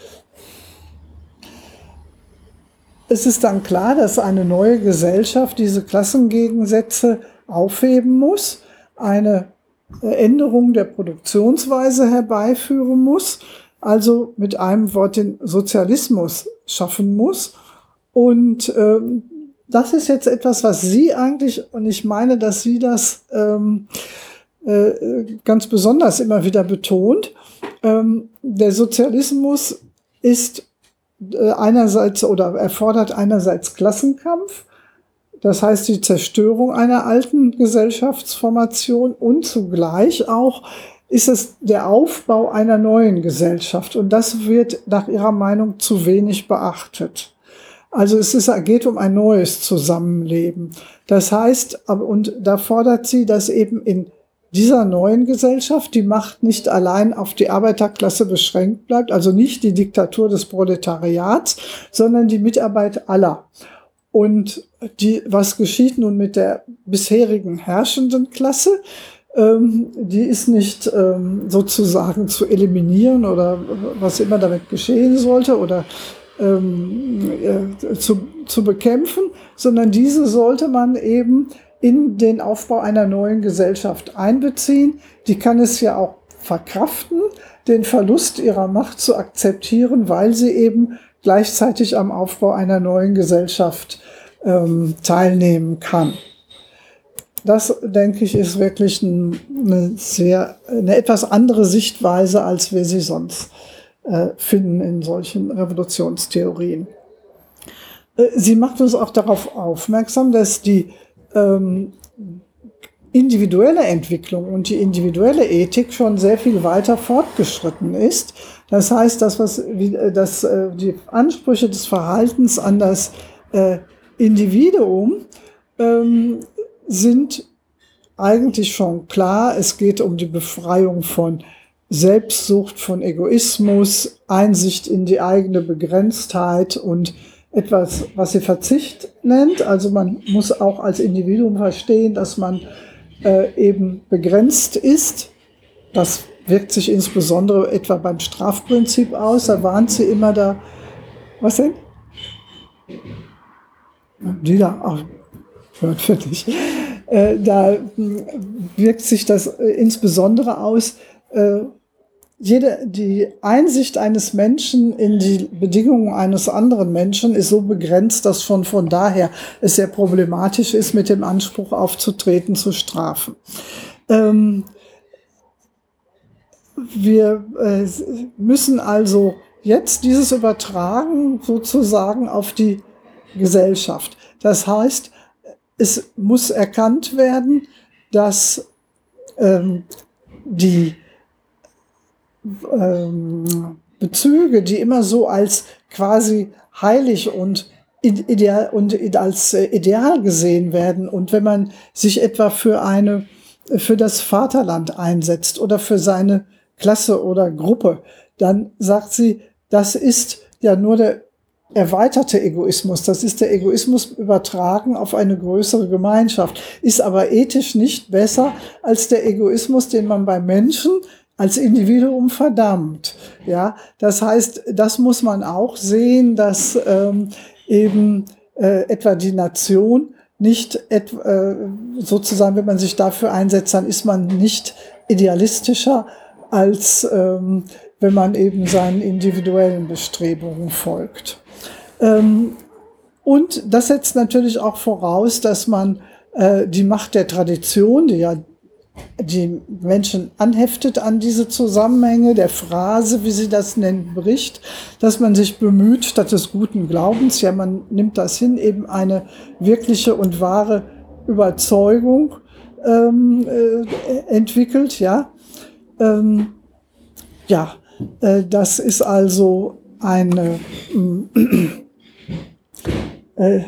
Es ist dann klar, dass eine neue Gesellschaft diese Klassengegensätze aufheben muss, eine Änderung der Produktionsweise herbeiführen muss, also mit einem Wort den Sozialismus schaffen muss. Und ähm, das ist jetzt etwas, was sie eigentlich, und ich meine, dass sie das ähm, äh, ganz besonders immer wieder betont, ähm, der Sozialismus ist äh, einerseits oder erfordert einerseits Klassenkampf, das heißt die Zerstörung einer alten Gesellschaftsformation, und zugleich auch ist es der Aufbau einer neuen Gesellschaft. Und das wird nach ihrer Meinung zu wenig beachtet. Also es ist, geht um ein neues Zusammenleben. Das heißt, und da fordert sie, dass eben in dieser neuen Gesellschaft die Macht nicht allein auf die Arbeiterklasse beschränkt bleibt, also nicht die Diktatur des Proletariats, sondern die Mitarbeit aller. Und die, was geschieht nun mit der bisherigen herrschenden Klasse? Ähm, die ist nicht ähm, sozusagen zu eliminieren oder was immer damit geschehen sollte oder ähm, äh, zu, zu bekämpfen, sondern diese sollte man eben in den Aufbau einer neuen Gesellschaft einbeziehen. Die kann es ja auch verkraften, den Verlust ihrer Macht zu akzeptieren, weil sie eben gleichzeitig am Aufbau einer neuen Gesellschaft ähm, teilnehmen kann. Das, denke ich, ist wirklich ein, eine sehr, eine etwas andere Sichtweise, als wir sie sonst äh, finden in solchen Revolutionstheorien. Äh, sie macht uns auch darauf aufmerksam, dass die ähm, individuelle Entwicklung und die individuelle Ethik schon sehr viel weiter fortgeschritten ist. Das heißt, das, was, wie, das, äh, die Ansprüche des Verhaltens an das äh, Individuum ähm, sind eigentlich schon klar. Es geht um die Befreiung von Selbstsucht, von Egoismus, Einsicht in die eigene Begrenztheit und etwas, was sie Verzicht nennt. Also man muss auch als Individuum verstehen, dass man äh, eben begrenzt ist. Das wirkt sich insbesondere etwa beim Strafprinzip aus. Da warnt sie immer da. Was denn? Die da, ach, hört für dich. Äh, da wirkt sich das äh, insbesondere aus. Äh, jede, die Einsicht eines Menschen in die Bedingungen eines anderen Menschen ist so begrenzt, dass schon von daher es sehr problematisch ist, mit dem Anspruch aufzutreten, zu strafen. Ähm, wir äh, müssen also jetzt dieses übertragen sozusagen auf die Gesellschaft. Das heißt, es muss erkannt werden, dass ähm, die ähm, Bezüge, die immer so als quasi heilig und ideal und als ideal gesehen werden, und wenn man sich etwa für eine für das Vaterland einsetzt oder für seine Klasse oder Gruppe, dann sagt sie, das ist ja nur der erweiterte Egoismus, das ist der Egoismus übertragen auf eine größere Gemeinschaft, ist aber ethisch nicht besser als der Egoismus, den man bei Menschen als Individuum verdammt. Ja, das heißt, das muss man auch sehen, dass ähm, eben äh, etwa die Nation nicht et, äh, sozusagen, wenn man sich dafür einsetzt, dann ist man nicht idealistischer, als ähm, wenn man eben seinen individuellen Bestrebungen folgt. Ähm, und das setzt natürlich auch voraus, dass man äh, die Macht der Tradition, die ja die Menschen anheftet an diese Zusammenhänge, der Phrase, wie sie das nennt, bricht, dass man sich bemüht, statt des guten Glaubens, ja, man nimmt das hin, eben eine wirkliche und wahre Überzeugung ähm, äh, entwickelt, ja. Ähm, ja, äh, das ist also eine, äh,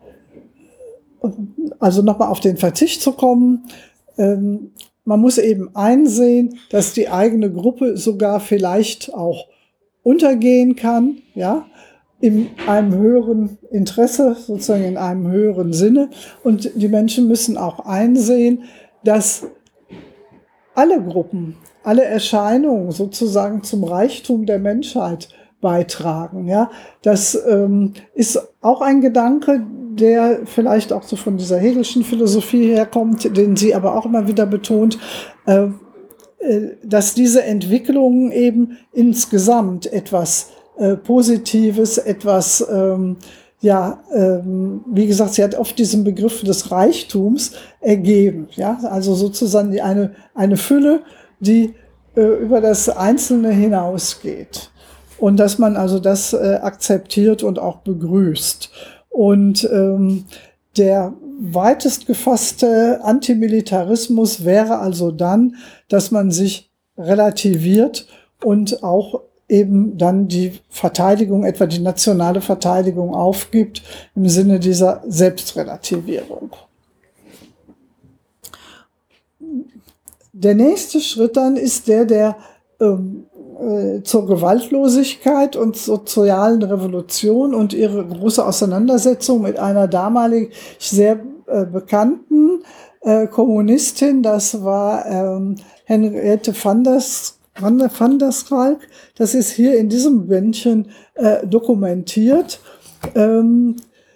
also nochmal auf den Verzicht zu kommen. Ähm, man muss eben einsehen, dass die eigene Gruppe sogar vielleicht auch untergehen kann, ja, in einem höheren Interesse, sozusagen in einem höheren Sinne. Und die Menschen müssen auch einsehen, dass alle Gruppen, alle Erscheinungen sozusagen zum Reichtum der Menschheit beitragen. Ja, das ähm, ist auch ein Gedanke, der vielleicht auch so von dieser Hegelschen Philosophie herkommt, den sie aber auch immer wieder betont, äh, äh, dass diese Entwicklungen eben insgesamt etwas äh, Positives, etwas, ähm, ja, ähm, wie gesagt, sie hat oft diesen Begriff des Reichtums ergeben. Ja, also sozusagen die eine, eine Fülle, die äh, über das Einzelne hinausgeht. Und dass man also das äh, akzeptiert und auch begrüßt. Und ähm, der weitest gefasste Antimilitarismus wäre also dann, dass man sich relativiert und auch eben dann die Verteidigung, etwa die nationale Verteidigung aufgibt im Sinne dieser Selbstrelativierung. Der nächste Schritt dann ist der der ähm, zur Gewaltlosigkeit und sozialen Revolution und ihre große Auseinandersetzung mit einer damalig sehr äh, bekannten äh, Kommunistin, das war ähm, Henriette van der, van der, van der Schalk. Das ist hier in diesem Bändchen äh, dokumentiert, ähm,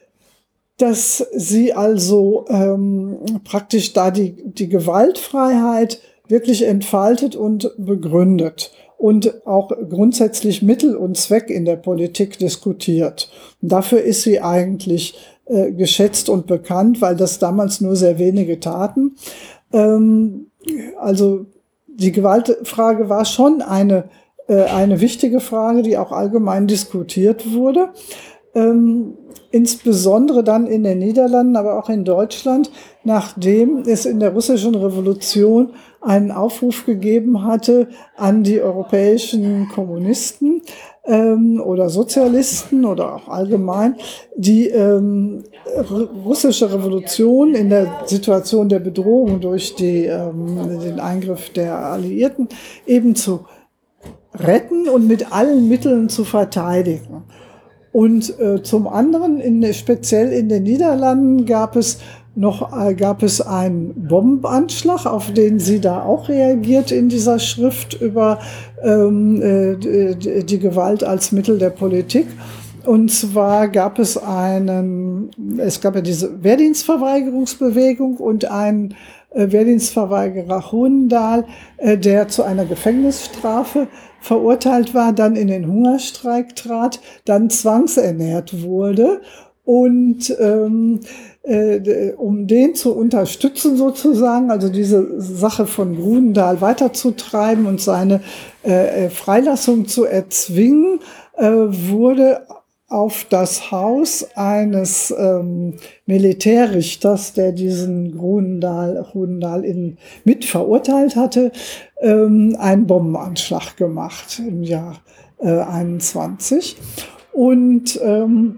dass sie also ähm, praktisch da die, die Gewaltfreiheit wirklich entfaltet und begründet und auch grundsätzlich Mittel und Zweck in der Politik diskutiert. Und dafür ist sie eigentlich äh, geschätzt und bekannt, weil das damals nur sehr wenige taten. Ähm, also die Gewaltfrage war schon eine, äh, eine wichtige Frage, die auch allgemein diskutiert wurde. Ähm, insbesondere dann in den Niederlanden, aber auch in Deutschland, nachdem es in der russischen Revolution einen Aufruf gegeben hatte an die europäischen Kommunisten ähm, oder Sozialisten oder auch allgemein, die ähm, russische Revolution in der Situation der Bedrohung durch die, ähm, den Eingriff der Alliierten eben zu retten und mit allen Mitteln zu verteidigen. Und äh, zum anderen, in, speziell in den Niederlanden, gab es noch äh, gab es einen Bombenanschlag, auf den sie da auch reagiert in dieser Schrift über ähm, äh, die, die Gewalt als Mittel der Politik. Und zwar gab es einen, es gab ja diese Wehrdienstverweigerungsbewegung und einen äh, Wehrdienstverweigerer Hohendahl, äh, der zu einer Gefängnisstrafe verurteilt war, dann in den Hungerstreik trat, dann zwangsernährt wurde und ähm, äh, um den zu unterstützen sozusagen, also diese Sache von Grunendahl weiterzutreiben und seine äh, Freilassung zu erzwingen, äh, wurde auf das Haus eines ähm, Militärrichters, der diesen Grunendahl, Grunendahl in, mit verurteilt hatte, ähm, einen Bombenanschlag gemacht im Jahr äh, einundzwanzig. Und ähm,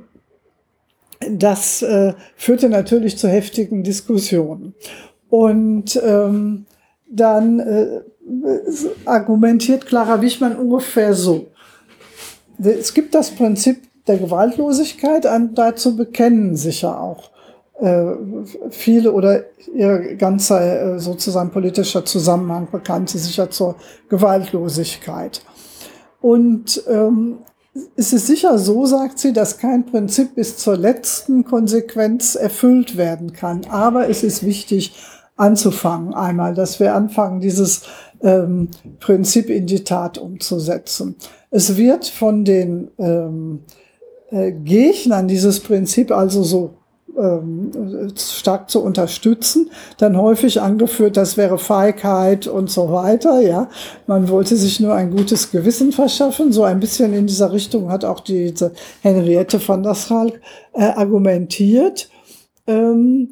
das äh, führte natürlich zu heftigen Diskussionen. Und ähm, dann äh, argumentiert Clara Wichmann ungefähr so. Es gibt das Prinzip der Gewaltlosigkeit, und dazu bekennen sich ja auch äh, viele oder ihr ganzer äh, sozusagen politischer Zusammenhang bekannte sich ja zur Gewaltlosigkeit. Und ähm, es ist sicher so, sagt sie, dass kein Prinzip bis zur letzten Konsequenz erfüllt werden kann. Aber es ist wichtig anzufangen einmal, dass wir anfangen, dieses ähm, Prinzip in die Tat umzusetzen. Es wird von den ähm, äh, Gegnern dieses Prinzip also so ähm, stark zu unterstützen, dann häufig angeführt, das wäre Feigheit und so weiter, ja. Man wollte sich nur ein gutes Gewissen verschaffen. So ein bisschen in dieser Richtung hat auch diese Henriette van der Schaal äh, argumentiert. Ähm,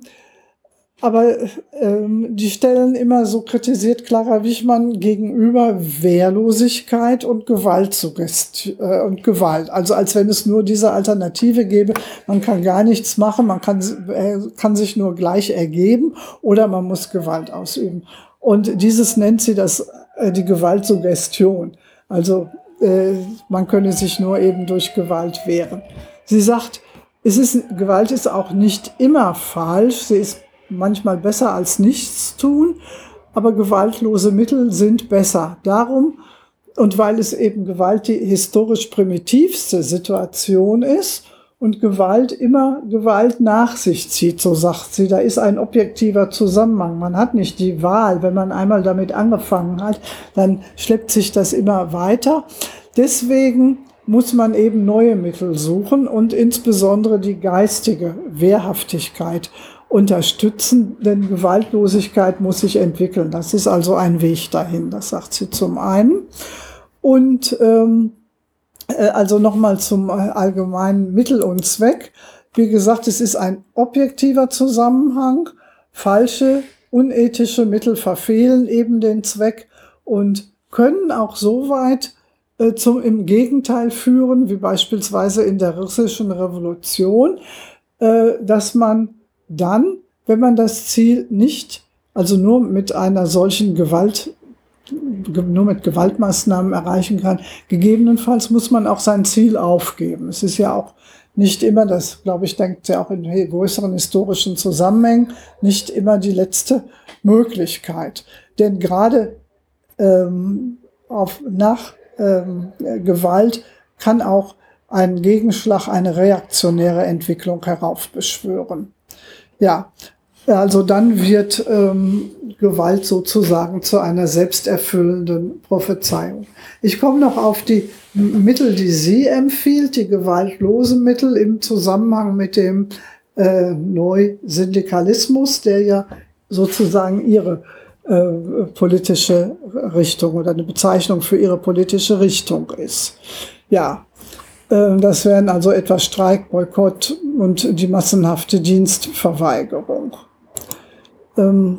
Aber ähm, die stellen immer, so kritisiert Clara Wichmann, gegenüber Wehrlosigkeit und Gewaltsuggestion äh, und Gewalt. Also als wenn es nur diese Alternative gäbe, man kann gar nichts machen, man kann, äh, kann sich nur gleich ergeben oder man muss Gewalt ausüben. Und dieses nennt sie das äh, die Gewaltsuggestion. Also äh, man könne sich nur eben durch Gewalt wehren. Sie sagt, es ist, Gewalt ist auch nicht immer falsch, sie ist manchmal besser als nichts tun, aber gewaltlose Mittel sind besser. Darum, und weil es eben Gewalt die historisch primitivste Situation ist und Gewalt immer Gewalt nach sich zieht, so sagt sie, da ist ein objektiver Zusammenhang. Man hat nicht die Wahl, wenn man einmal damit angefangen hat, dann schleppt sich das immer weiter. Deswegen muss man eben neue Mittel suchen und insbesondere die geistige Wehrhaftigkeit unterstützen, denn Gewaltlosigkeit muss sich entwickeln. Das ist also ein Weg dahin, das sagt sie zum einen. Und ähm, äh, also nochmal zum allgemeinen Mittel und Zweck. Wie gesagt, es ist ein objektiver Zusammenhang. Falsche, unethische Mittel verfehlen eben den Zweck und können auch so weit äh, zum im Gegenteil führen, wie beispielsweise in der russischen Revolution, äh, dass man dann, wenn man das Ziel nicht, also nur mit einer solchen Gewalt, nur mit Gewaltmaßnahmen erreichen kann, gegebenenfalls muss man auch sein Ziel aufgeben. Es ist ja auch nicht immer, das glaube ich, denkt ja auch in größeren historischen Zusammenhängen, nicht immer die letzte Möglichkeit. Denn gerade ähm, auf, nach ähm, Gewalt kann auch ein Gegenschlag, eine reaktionäre Entwicklung heraufbeschwören. Ja, also dann wird ähm, Gewalt sozusagen zu einer selbsterfüllenden Prophezeiung. Ich komme noch auf die Mittel, die sie empfiehlt, die gewaltlosen Mittel im Zusammenhang mit dem äh, Neusyndikalismus, der ja sozusagen ihre äh, politische Richtung oder eine Bezeichnung für ihre politische Richtung ist. Ja. Das wären also etwa Streik, Boykott und die massenhafte Dienstverweigerung. Ähm,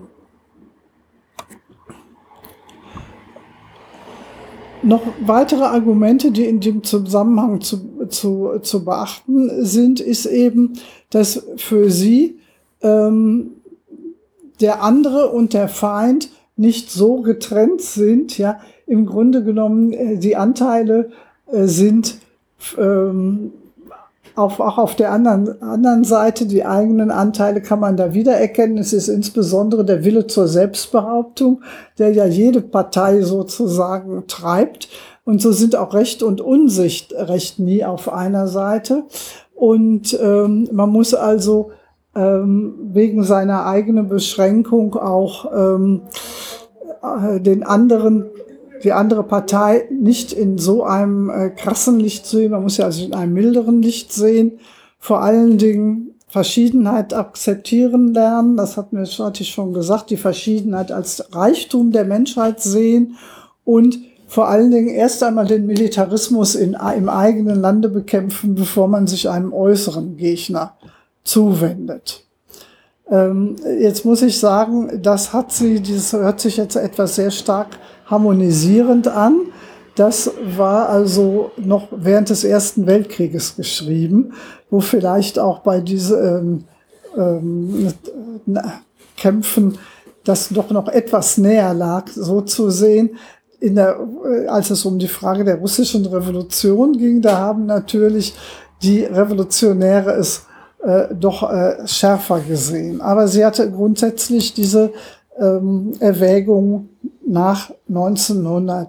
noch weitere Argumente, die in dem Zusammenhang zu, zu, zu beachten sind, ist eben, dass für sie ähm, der andere und der Feind nicht so getrennt sind. Ja, im Grunde genommen, äh, die Anteile äh, sind Ähm, auf, auch auf der anderen, anderen Seite, die eigenen Anteile kann man da wiedererkennen. Es ist insbesondere der Wille zur Selbstbehauptung, der ja jede Partei sozusagen treibt. Und so sind auch Recht und Unsicht recht nie auf einer Seite. Und ähm, man muss also ähm, wegen seiner eigenen Beschränkung auch ähm, den anderen die andere Partei nicht in so einem äh, krassen Licht sehen, man muss ja also in einem milderen Licht sehen, vor allen Dingen Verschiedenheit akzeptieren lernen, das hat mir, hatte ich schon gesagt, die Verschiedenheit als Reichtum der Menschheit sehen und vor allen Dingen erst einmal den Militarismus in, im eigenen Lande bekämpfen, bevor man sich einem äußeren Gegner zuwendet. Ähm, jetzt muss ich sagen, das hat sie, dieses hört sich jetzt etwas sehr stark harmonisierend an. Das war also noch während des Ersten Weltkrieges geschrieben, wo vielleicht auch bei diesen ähm, ähm, Kämpfen das doch noch etwas näher lag, so zu sehen. In der, als es um die Frage der russischen Revolution ging, da haben natürlich die Revolutionäre es äh, doch äh, schärfer gesehen. Aber sie hatte grundsätzlich diese ähm, Erwägung nach neunzehnhundertdreißig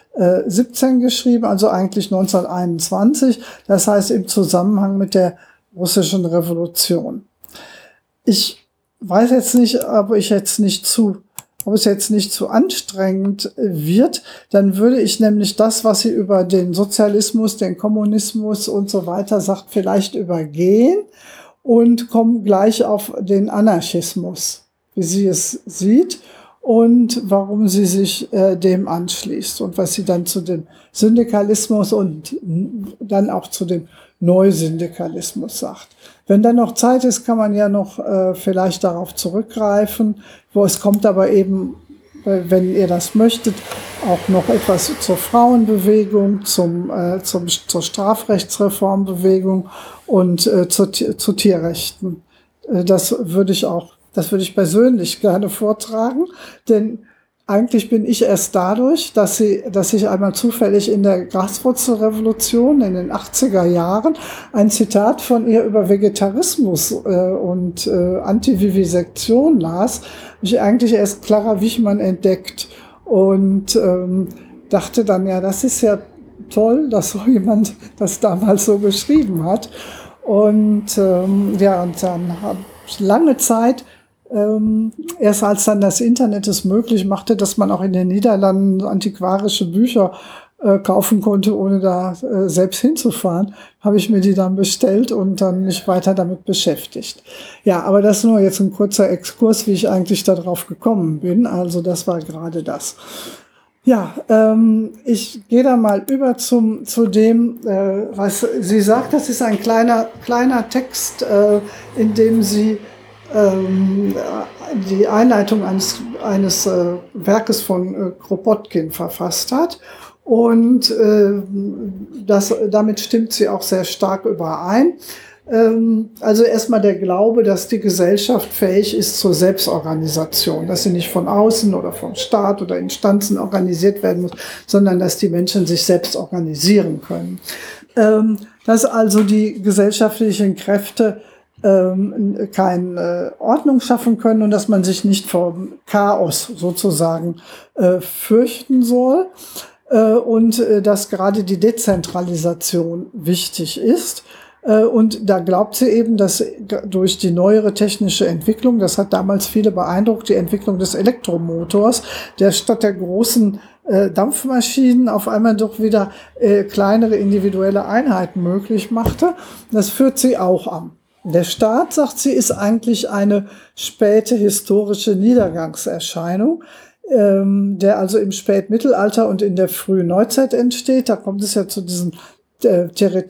neunzehnhundertsiebzehn geschrieben, also eigentlich neunzehnhunderteinundzwanzig, das heißt im Zusammenhang mit der russischen Revolution. Ich weiß jetzt nicht, ob ich jetzt nicht zu, ob es jetzt nicht zu anstrengend wird, dann würde ich nämlich das, was sie über den Sozialismus, den Kommunismus und so weiter sagt, vielleicht übergehen und komme gleich auf den Anarchismus, wie sie es sieht und warum sie sich äh, dem anschließt und was sie dann zu dem Syndikalismus und dann auch zu dem Neusyndikalismus sagt. Wenn dann noch Zeit ist, kann man ja noch äh, vielleicht darauf zurückgreifen, wo es kommt aber eben, äh, wenn ihr das möchtet, auch noch etwas zur Frauenbewegung, zum, äh, zum, zur Strafrechtsreformbewegung und äh, zu, zu Tierrechten. Äh, das würde ich auch, das würde ich persönlich gerne vortragen, denn eigentlich bin ich erst dadurch, dass sie, dass ich einmal zufällig in der Graswurzelrevolution in den achtziger Jahren ein Zitat von ihr über Vegetarismus äh, und äh, Antivivisektion las, ich eigentlich erst Clara Wichmann entdeckt und ähm, dachte dann, ja, das ist ja toll, dass so jemand das damals so geschrieben hat. Und ähm, ja, und dann habe ich lange Zeit Ähm, erst als dann das Internet es möglich machte, dass man auch in den Niederlanden antiquarische Bücher äh, kaufen konnte, ohne da äh, selbst hinzufahren, habe ich mir die dann bestellt und dann mich weiter damit beschäftigt. Ja, aber das ist nur jetzt ein kurzer Exkurs, wie ich eigentlich darauf gekommen bin. Also das war gerade das. Ja, ähm, ich gehe da mal über zum, zu dem, äh, was sie sagt. Das ist ein kleiner, kleiner Text, äh, in dem sie die Einleitung eines, eines äh, Werkes von äh, Kropotkin verfasst hat. Und äh, das, damit stimmt sie auch sehr stark überein. Ähm, also erstmal der Glaube, dass die Gesellschaft fähig ist zur Selbstorganisation, dass sie nicht von außen oder vom Staat oder Instanzen organisiert werden muss, sondern dass die Menschen sich selbst organisieren können. Ähm, dass also die gesellschaftlichen Kräfte Ähm, keine äh, Ordnung schaffen können und dass man sich nicht vor Chaos sozusagen äh, fürchten soll äh, und äh, dass gerade die Dezentralisation wichtig ist. Äh, und da glaubt sie eben, dass durch die neuere technische Entwicklung, das hat damals viele beeindruckt, die Entwicklung des Elektromotors, der statt der großen äh, Dampfmaschinen auf einmal doch wieder äh, kleinere individuelle Einheiten möglich machte. Das führt sie auch an. Der Staat, sagt sie, ist eigentlich eine späte historische Niedergangserscheinung, ähm, der also im Spätmittelalter und in der frühen Neuzeit entsteht. Da kommt es ja zu diesen äh,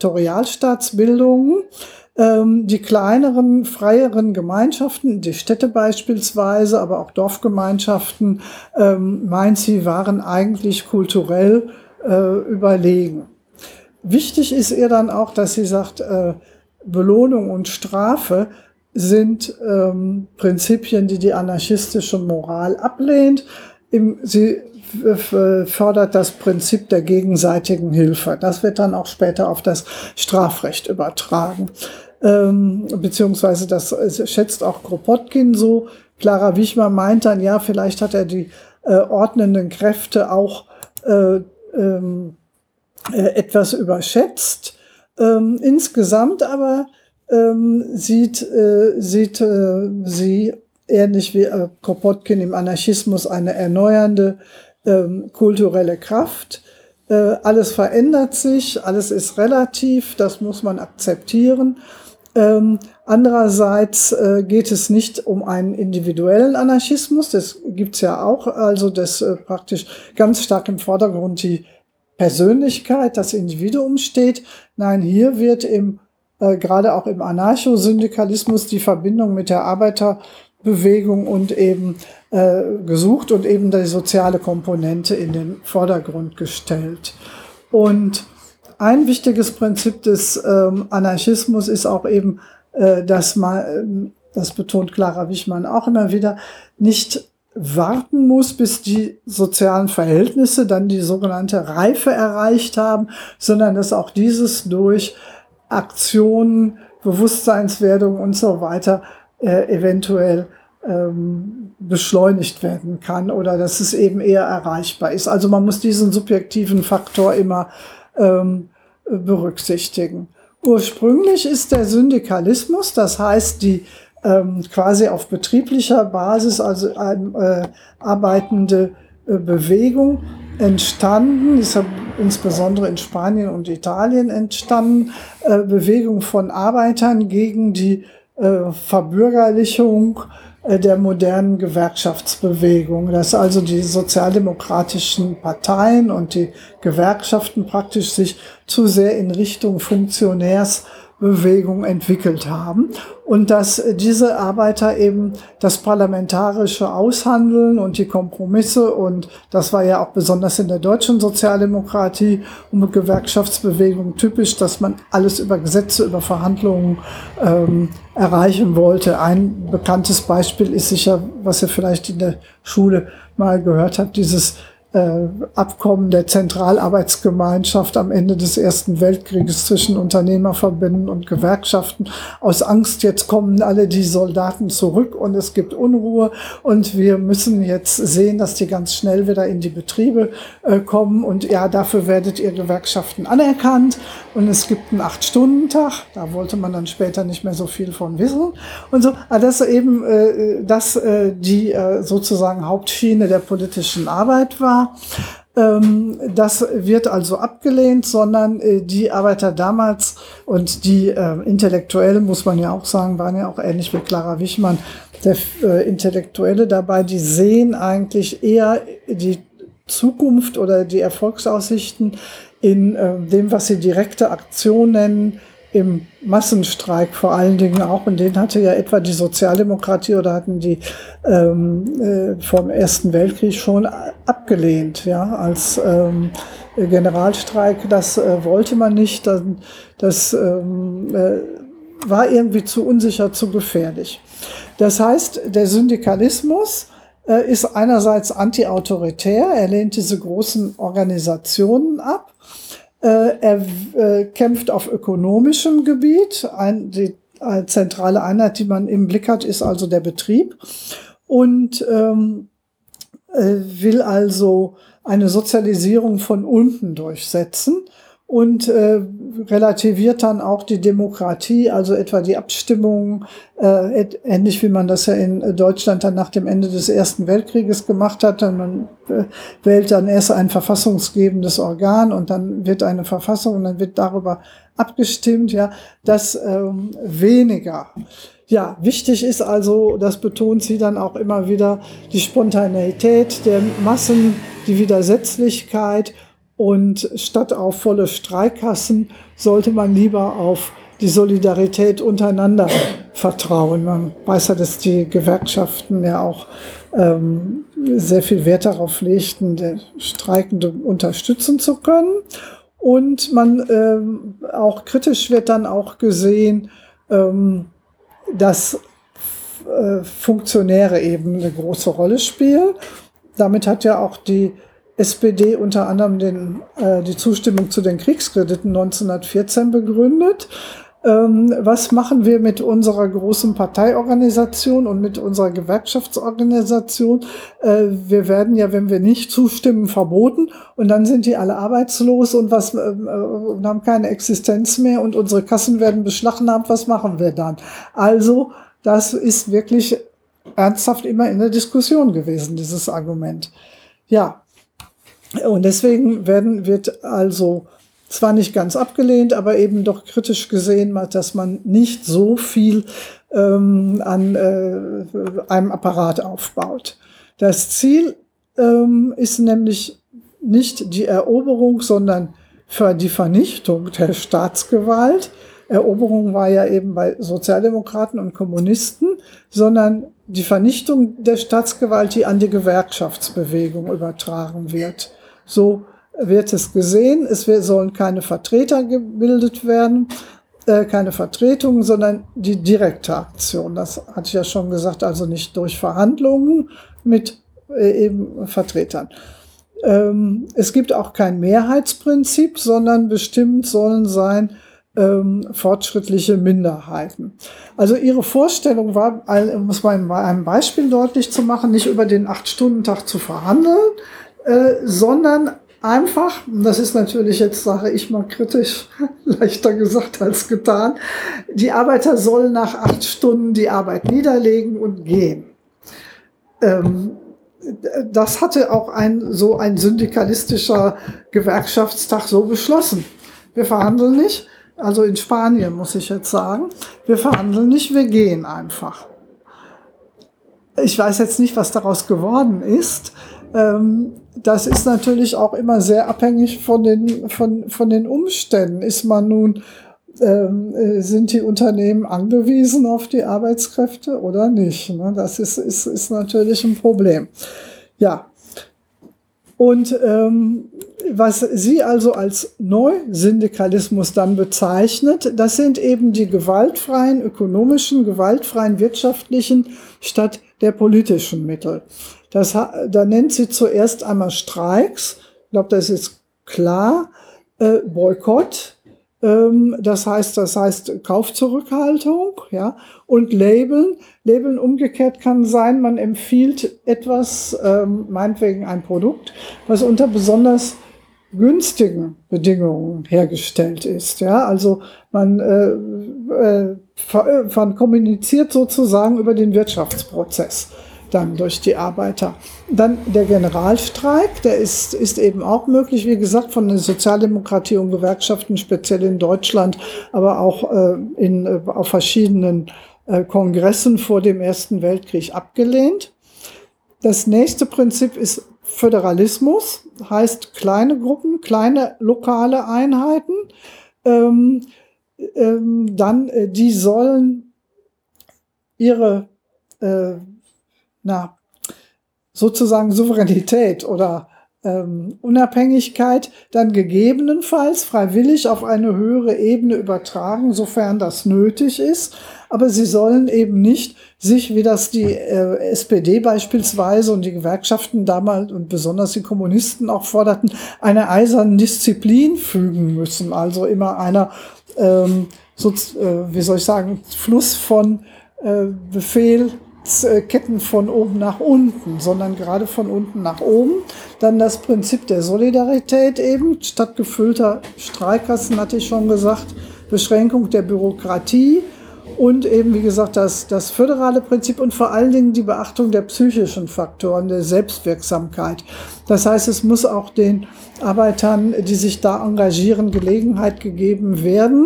Territorialstaatsbildungen. Ähm, die kleineren, freieren Gemeinschaften, die Städte beispielsweise, aber auch Dorfgemeinschaften, ähm, meint sie, waren eigentlich kulturell äh, überlegen. Wichtig ist ihr dann auch, dass sie sagt, äh, Belohnung und Strafe sind ähm, Prinzipien, die die anarchistische Moral ablehnt. Im, sie fördert das Prinzip der gegenseitigen Hilfe. Das wird dann auch später auf das Strafrecht übertragen. Ähm, beziehungsweise das schätzt auch Kropotkin so. Clara Wichmann meint dann, ja, vielleicht hat er die äh, ordnenden Kräfte auch äh, ähm, äh, etwas überschätzt. Ähm, insgesamt aber ähm, sieht, äh, sieht äh, sie ähnlich wie äh, Kropotkin im Anarchismus eine erneuernde ähm, kulturelle Kraft. Äh, alles verändert sich, alles ist relativ, das muss man akzeptieren. Ähm, andererseits äh, geht es nicht um einen individuellen Anarchismus, das gibt's ja auch, also das äh, praktisch ganz stark im Vordergrund die Persönlichkeit, das Individuum steht. Nein, hier wird im, äh, gerade auch im Anarchosyndikalismus die Verbindung mit der Arbeiterbewegung und eben äh, gesucht und eben die soziale Komponente in den Vordergrund gestellt. Und ein wichtiges Prinzip des ähm, Anarchismus ist auch eben, äh, dass man, das betont Clara Wichmann auch immer wieder, nicht warten muss, bis die sozialen Verhältnisse dann die sogenannte Reife erreicht haben, sondern dass auch dieses durch Aktionen, Bewusstseinswerdung und so weiter äh, eventuell ähm, beschleunigt werden kann oder dass es eben eher erreichbar ist. Also man muss diesen subjektiven Faktor immer ähm, berücksichtigen. Ursprünglich ist der Syndikalismus, das heißt die ähm, quasi auf betrieblicher Basis, also eine äh, arbeitende äh, Bewegung, entstanden, ist ja insbesondere in Spanien und Italien entstanden, äh, Bewegung von Arbeitern gegen die äh, Verbürgerlichung äh, der modernen Gewerkschaftsbewegung, dass also die sozialdemokratischen Parteien und die Gewerkschaften praktisch sich zu sehr in Richtung Funktionärsbewegung entwickelt haben und dass diese Arbeiter eben das parlamentarische Aushandeln und die Kompromisse, und das war ja auch besonders in der deutschen Sozialdemokratie und Gewerkschaftsbewegung typisch, dass man alles über Gesetze, über Verhandlungen ähm, erreichen wollte. Ein bekanntes Beispiel ist sicher, was ihr vielleicht in der Schule mal gehört habt, dieses Äh, Abkommen der Zentralarbeitsgemeinschaft am Ende des Ersten Weltkrieges zwischen Unternehmerverbänden und Gewerkschaften. Aus Angst, jetzt kommen alle die Soldaten zurück und es gibt Unruhe und wir müssen jetzt sehen, dass die ganz schnell wieder in die Betriebe äh, kommen und ja, dafür werdet ihr Gewerkschaften anerkannt und es gibt einen Acht-Stunden-Tag. Da wollte man dann später nicht mehr so viel von wissen und so. Aber das eben, äh, das äh, die äh, sozusagen Hauptschiene der politischen Arbeit war. Das wird also abgelehnt, sondern die Arbeiter damals und die äh, Intellektuellen, muss man ja auch sagen, waren ja auch ähnlich wie Clara Wichmann, der äh, Intellektuelle dabei, die sehen eigentlich eher die Zukunft oder die Erfolgsaussichten in äh, dem, was sie direkte Aktion nennen, im Massenstreik vor allen Dingen auch, und den hatte ja etwa die Sozialdemokratie oder hatten die ähm, äh, vom Ersten Weltkrieg schon abgelehnt, ja, als ähm, Generalstreik. Das äh, wollte man nicht, das, das ähm, äh, war irgendwie zu unsicher, zu gefährlich. Das heißt, der Syndikalismus äh, ist einerseits antiautoritär, er lehnt diese großen Organisationen ab. Er äh, kämpft auf ökonomischem Gebiet. Ein, die eine zentrale Einheit, die man im Blick hat, ist also der Betrieb und ähm, äh, will also eine Sozialisierung von unten durchsetzen und äh, relativiert dann auch die Demokratie, also etwa die Abstimmung, äh, ähnlich wie man das ja in Deutschland dann nach dem Ende des Ersten Weltkrieges gemacht hat. Man äh, wählt dann erst ein verfassungsgebendes Organ und dann wird eine Verfassung und dann wird darüber abgestimmt, ja, das ähm, weniger. Ja, wichtig ist also, das betont sie dann auch immer wieder, die Spontaneität der Massen, die Widersetzlichkeit. Und statt auf volle Streikkassen sollte man lieber auf die Solidarität untereinander vertrauen. Man weiß ja, dass die Gewerkschaften ja auch ähm, sehr viel Wert darauf legten, der Streikende unterstützen zu können. Und man ähm, auch kritisch wird dann auch gesehen, ähm, dass äh, Funktionäre eben eine große Rolle spielen. Damit hat ja auch die S P D unter anderem den, äh, die Zustimmung zu den Kriegskrediten neunzehnhundertvierzehn begründet. Ähm, was machen wir mit unserer großen Parteiorganisation und mit unserer Gewerkschaftsorganisation? Äh, wir werden ja, wenn wir nicht zustimmen, verboten und dann sind die alle arbeitslos und, was, äh, und haben keine Existenz mehr und unsere Kassen werden beschlagnahmt. Was machen wir dann? Also das ist wirklich ernsthaft immer in der Diskussion gewesen, dieses Argument. Ja. Und deswegen werden, wird also zwar nicht ganz abgelehnt, aber eben doch kritisch gesehen, dass man nicht so viel ähm, an äh, einem Apparat aufbaut. Das Ziel ähm, ist nämlich nicht die Eroberung, sondern für die Vernichtung der Staatsgewalt. Eroberung war ja eben bei Sozialdemokraten und Kommunisten, sondern die Vernichtung der Staatsgewalt, die an die Gewerkschaftsbewegung übertragen wird. So wird es gesehen. Es sollen keine Vertreter gebildet werden, äh, keine Vertretungen, sondern die direkte Aktion. Das hatte ich ja schon gesagt, also nicht durch Verhandlungen mit äh, eben Vertretern. Ähm, es gibt auch kein Mehrheitsprinzip, sondern bestimmt sollen sein ähm, fortschrittliche Minderheiten. Also ihre Vorstellung war, um es mal in einem Beispiel deutlich zu machen, nicht über den Acht-Stunden-Tag zu verhandeln, äh, sondern einfach, und das ist natürlich jetzt, sage ich mal kritisch, leichter gesagt als getan, die Arbeiter sollen nach acht Stunden die Arbeit niederlegen und gehen. Ähm, das hatte auch ein, so ein syndikalistischer Gewerkschaftstag so beschlossen. Wir verhandeln nicht, also in Spanien muss ich jetzt sagen, wir verhandeln nicht, wir gehen einfach. Ich weiß jetzt nicht, was daraus geworden ist. Das ist natürlich auch immer sehr abhängig von den, von, von den Umständen. Ist man nun, ähm, sind die Unternehmen angewiesen auf die Arbeitskräfte oder nicht? Das ist, ist, ist natürlich ein Problem. Ja. Und ähm, was sie also als Neusyndikalismus dann bezeichnet, das sind eben die gewaltfreien ökonomischen, gewaltfreien wirtschaftlichen statt der politischen Mittel. Das, da nennt sie zuerst einmal Streiks, ich glaube, das ist klar, äh, Boykott, ähm, das heißt, das heißt Kaufzurückhaltung, ja, und Labeln. Labeln umgekehrt kann sein, man empfiehlt etwas, ähm, meinetwegen ein Produkt, was unter besonders günstigen Bedingungen hergestellt ist, ja, also man, äh, äh, man kommuniziert sozusagen über den Wirtschaftsprozess dann durch die Arbeiter. Dann der Generalstreik, der ist, ist eben auch möglich, wie gesagt, von der Sozialdemokratie und Gewerkschaften, speziell in Deutschland, aber auch äh, in, äh, auf verschiedenen äh, Kongressen vor dem Ersten Weltkrieg abgelehnt. Das nächste Prinzip ist Föderalismus, heißt kleine Gruppen, kleine lokale Einheiten. Ähm, ähm, dann, äh, die sollen ihre äh, na, sozusagen Souveränität oder ähm, Unabhängigkeit dann gegebenenfalls freiwillig auf eine höhere Ebene übertragen, sofern das nötig ist. Aber sie sollen eben nicht sich, wie das die äh, S P D beispielsweise und die Gewerkschaften damals und besonders die Kommunisten auch forderten, einer eisernen Disziplin fügen müssen. Also immer einer, ähm, so, äh, wie soll ich sagen, Fluss von äh, Befehl, Ketten von oben nach unten, sondern gerade von unten nach oben. Dann das Prinzip der Solidarität eben, statt gefüllter Streikkassen, hatte ich schon gesagt, Beschränkung der Bürokratie und eben, wie gesagt, das, das föderale Prinzip und vor allen Dingen die Beachtung der psychischen Faktoren, der Selbstwirksamkeit. Das heißt, es muss auch den Arbeitern, die sich da engagieren, Gelegenheit gegeben werden.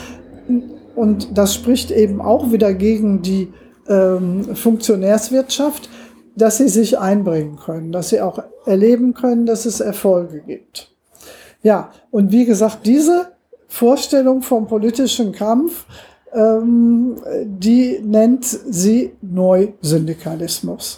Und das spricht eben auch wieder gegen die Funktionärswirtschaft, dass sie sich einbringen können, dass sie auch erleben können, dass es Erfolge gibt. Ja, und wie gesagt, diese Vorstellung vom politischen Kampf, ähm, die nennt sie Neusyndikalismus.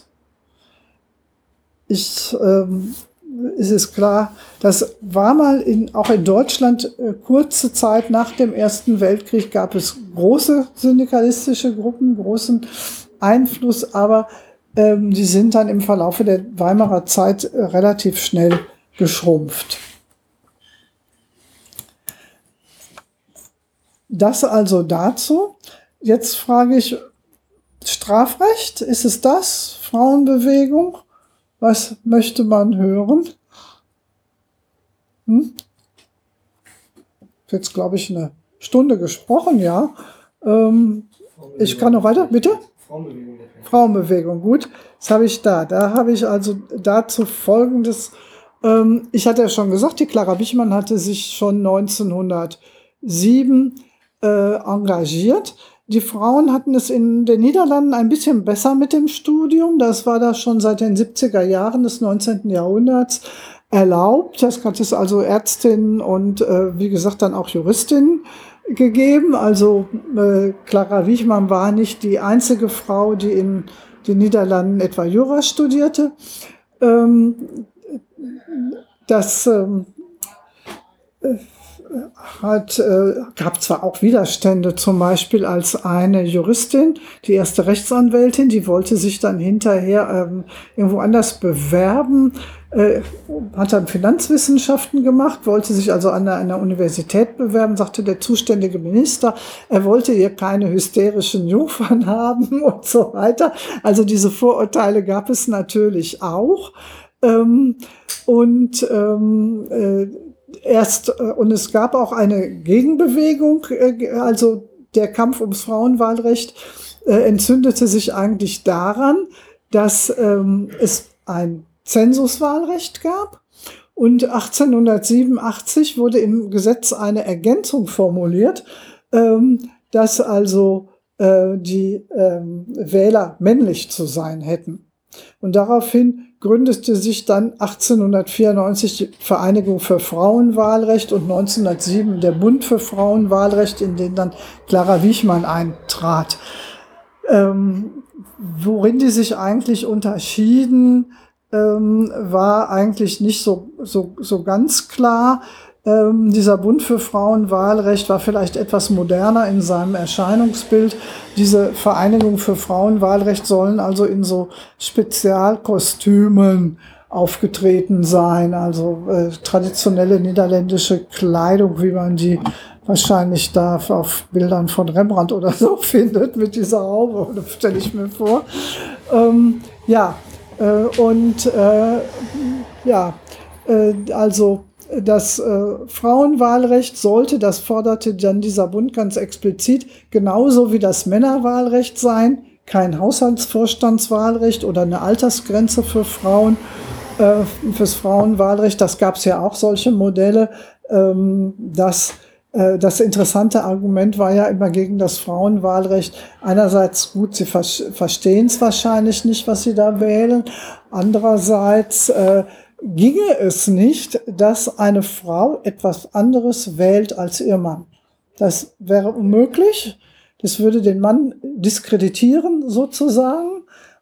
Ich, ähm, es ist klar, das war mal in, auch in Deutschland äh, kurze Zeit nach dem Ersten Weltkrieg gab es große syndikalistische Gruppen, großen Einfluss, aber ähm, die sind dann im Verlaufe der Weimarer Zeit äh, relativ schnell geschrumpft. Das also dazu. Jetzt frage ich, Strafrecht, ist es das? Frauenbewegung? Was möchte man hören? Hm? Jetzt, glaube ich, eine Stunde gesprochen, ja. Ähm, ich kann noch weiter, bitte? Frauenbewegung. Frauenbewegung, gut. Das habe ich da. Da habe ich also dazu Folgendes. Ähm, ich hatte ja schon gesagt, die Clara Wichmann hatte sich schon neunzehnhundertsieben äh, engagiert. Die Frauen hatten es in den Niederlanden ein bisschen besser mit dem Studium. Das war da schon seit den siebziger Jahren des neunzehnten Jahrhunderts erlaubt. Das hat es also Ärztinnen und, äh, wie gesagt, dann auch Juristinnen gegeben. Also äh, Clara Wichmann war nicht die einzige Frau, die in den Niederlanden etwa Jura studierte. Ähm, das, ähm, hat, äh, gab zwar auch Widerstände, zum Beispiel als eine Juristin, die erste Rechtsanwältin, die wollte sich dann hinterher ähm, irgendwo anders bewerben, äh, hat dann Finanzwissenschaften gemacht, wollte sich also an einer, einer Universität bewerben, sagte der zuständige Minister, er wollte hier keine hysterischen Jungfern haben und so weiter. Also diese Vorurteile gab es natürlich auch. Ähm, und ähm, äh, erst äh, und es gab auch eine Gegenbewegung, äh, also der Kampf ums Frauenwahlrecht äh, entzündete sich eigentlich daran, dass ähm, es ein Zensuswahlrecht gab und achtzehnhundertsiebenundachtzig wurde im Gesetz eine Ergänzung formuliert, ähm, dass also äh, die ähm, Wähler männlich zu sein hätten. Und daraufhin gründete sich dann achtzehnhundertvierundneunzig die Vereinigung für Frauenwahlrecht und neunzehnhundertsieben der Bund für Frauenwahlrecht, in den dann Clara Wiechmann eintrat. Ähm, worin die sich eigentlich unterschieden, ähm, war eigentlich nicht so, so, so ganz klar. Ähm, dieser Bund für Frauenwahlrecht war vielleicht etwas moderner in seinem Erscheinungsbild. Diese Vereinigung für Frauenwahlrecht sollen also in so Spezialkostümen aufgetreten sein, also äh, traditionelle niederländische Kleidung, wie man die wahrscheinlich da auf Bildern von Rembrandt oder so findet, mit dieser Haube, das stelle ich mir vor. Ähm, ja, äh, und äh, ja, äh, also das äh, Frauenwahlrecht sollte, das forderte dann dieser Bund ganz explizit, genauso wie das Männerwahlrecht sein, kein Haushaltsvorstandswahlrecht oder eine Altersgrenze für Frauen, äh, fürs Frauenwahlrecht. Das gab es ja auch, solche Modelle. Ähm, das, äh, das interessante Argument war ja immer gegen das Frauenwahlrecht. Einerseits gut, sie ver verstehen es wahrscheinlich nicht, was sie da wählen. Andererseits äh, ginge es nicht, dass eine Frau etwas anderes wählt als ihr Mann. Das wäre unmöglich. Das würde den Mann diskreditieren sozusagen.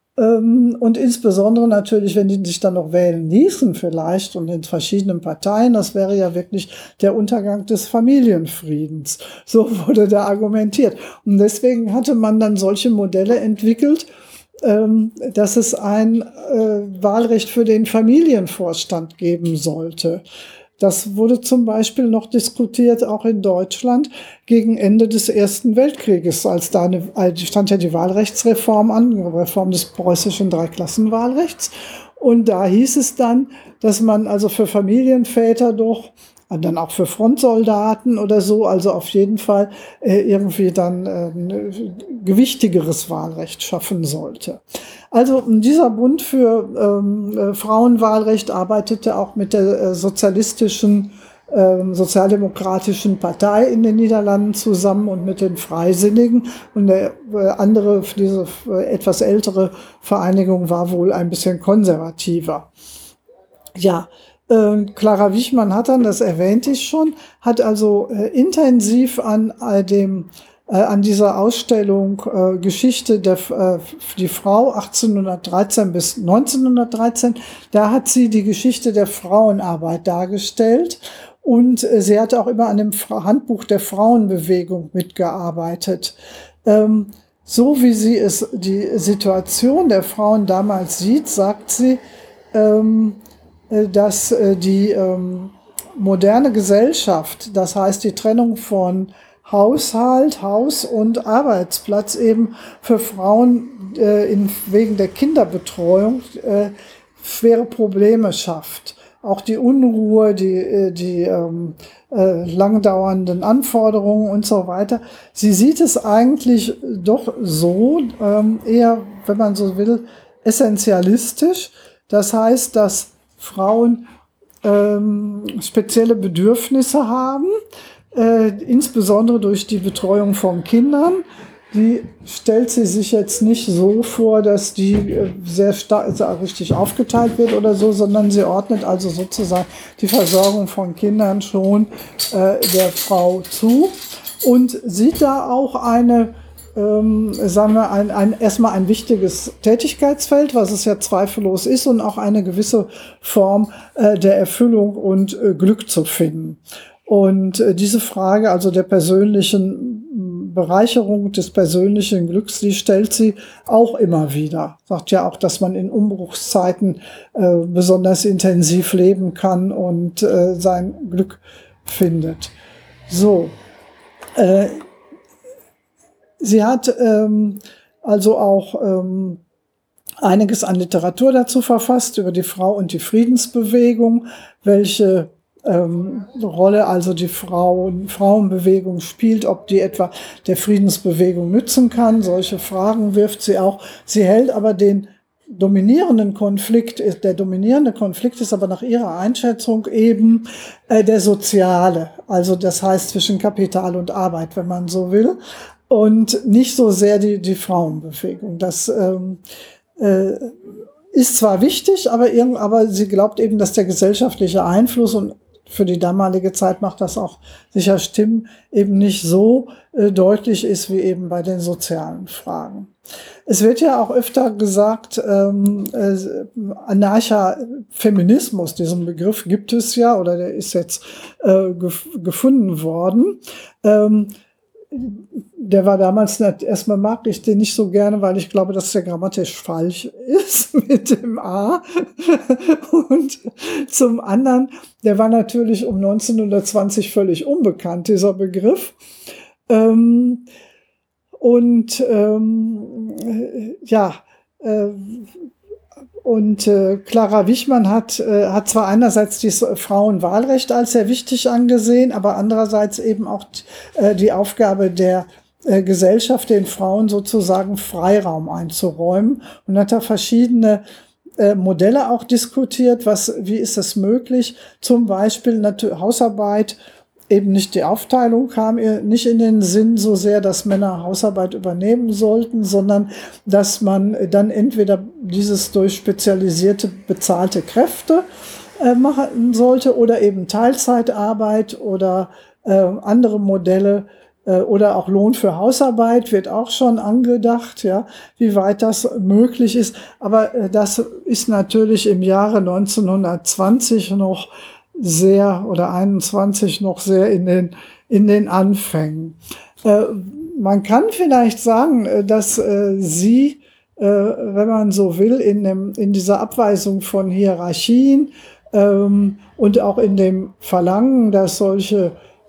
Und insbesondere natürlich, wenn die sich dann noch wählen ließen vielleicht und in verschiedenen Parteien, das wäre ja wirklich der Untergang des Familienfriedens. So wurde da argumentiert. Und deswegen hatte man dann solche Modelle entwickelt, dass es ein äh, Wahlrecht für den Familienvorstand geben sollte. Das wurde zum Beispiel noch diskutiert, auch in Deutschland, gegen Ende des Ersten Weltkrieges, als da eine, stand ja die Wahlrechtsreform an, die Reform des preußischen Dreiklassenwahlrechts. Und da hieß es dann, dass man also für Familienväter doch, und dann auch für Frontsoldaten oder so, also auf jeden Fall äh, irgendwie dann äh, ein gewichtigeres Wahlrecht schaffen sollte. Also dieser Bund für ähm, äh, Frauenwahlrecht arbeitete auch mit der äh, sozialistischen, äh, sozialdemokratischen Partei in den Niederlanden zusammen und mit den Freisinnigen. Und der äh, andere, diese äh, etwas ältere Vereinigung war wohl ein bisschen konservativer. Ja. Äh, Clara Wiechmann hat dann, das erwähnte ich schon, hat also äh, intensiv an äh, dem äh, an dieser Ausstellung äh, Geschichte der äh, die Frau achtzehnhundertdreizehn bis neunzehnhundertdreizehn, da hat sie die Geschichte der Frauenarbeit dargestellt und äh, sie hat auch immer an dem Handbuch der Frauenbewegung mitgearbeitet. Ähm, so wie sie es die Situation der Frauen damals sieht, sagt sie, ähm, dass die ähm, moderne Gesellschaft, das heißt die Trennung von Haushalt, Haus und Arbeitsplatz eben für Frauen äh, in, wegen der Kinderbetreuung äh, schwere Probleme schafft. Auch die Unruhe, die, die ähm, äh, langdauernden Anforderungen und so weiter. Sie sieht es eigentlich doch so, ähm, eher, wenn man so will, essentialistisch. Das heißt, dass Frauen ähm, spezielle Bedürfnisse haben, äh, insbesondere durch die Betreuung von Kindern. Die stellt sie sich jetzt nicht so vor, dass die äh, sehr stark also richtig aufgeteilt wird oder so, sondern sie ordnet also sozusagen die Versorgung von Kindern schon äh, der Frau zu und sieht da auch eine Ähm, sagen wir, ein, ein, erstmal ein wichtiges Tätigkeitsfeld, was es ja zweifellos ist, und auch eine gewisse Form äh, der Erfüllung und äh, Glück zu finden. Und äh, diese Frage, also der persönlichen Bereicherung des persönlichen Glücks, die stellt sie auch immer wieder. Sagt ja auch, dass man in Umbruchszeiten äh, besonders intensiv leben kann und äh, sein Glück findet. So, äh, sie hat ähm, also auch ähm, einiges an Literatur dazu verfasst über die Frau und die Friedensbewegung, welche ähm, Rolle also die Frauen, Frauenbewegung spielt, ob die etwa der Friedensbewegung nützen kann. Solche Fragen wirft sie auch. Sie hält aber den dominierenden Konflikt, der dominierende Konflikt ist aber nach ihrer Einschätzung eben äh, der soziale, also das heißt zwischen Kapital und Arbeit, wenn man so will, und nicht so sehr die, die Frauenbewegung. Das ähm, äh, ist zwar wichtig, aber, irgend, aber sie glaubt eben, dass der gesellschaftliche Einfluss, und für die damalige Zeit macht das auch sicher Stimmen, eben nicht so äh, deutlich ist wie eben bei den sozialen Fragen. Es wird ja auch öfter gesagt, ähm, äh, Anarcha-Feminismus, diesen Begriff gibt es ja, oder der ist jetzt äh, gef gefunden worden. Ähm, Der war damals nicht, erstmal mag ich den nicht so gerne, weil ich glaube, dass der grammatisch falsch ist mit dem A. Und zum anderen, der war natürlich um neunzehnhundertzwanzig völlig unbekannt, dieser Begriff. Ähm, und ähm, ja, äh, Und äh, Clara Wichmann hat, äh, hat zwar einerseits das Frauenwahlrecht als sehr wichtig angesehen, aber andererseits eben auch äh, die Aufgabe der äh, Gesellschaft, den Frauen sozusagen Freiraum einzuräumen, und hat da verschiedene äh, Modelle auch diskutiert. Was, wie ist das möglich? Zum Beispiel natürlich Hausarbeit. Eben nicht die Aufteilung kam ihr nicht in den Sinn so sehr, dass Männer Hausarbeit übernehmen sollten, sondern dass man dann entweder dieses durch spezialisierte bezahlte Kräfte äh, machen sollte oder eben Teilzeitarbeit oder äh, andere Modelle äh, oder auch Lohn für Hausarbeit wird auch schon angedacht, ja, wie weit das möglich ist. Aber äh, das ist natürlich im Jahre neunzehnhundertzwanzig noch sehr, oder einundzwanzig noch sehr in den, in den Anfängen. Äh, man kann vielleicht sagen, dass äh, sie, äh, wenn man so will, in, dem, in dieser Abweisung von Hierarchien ähm, und auch in dem Verlangen, dass solche,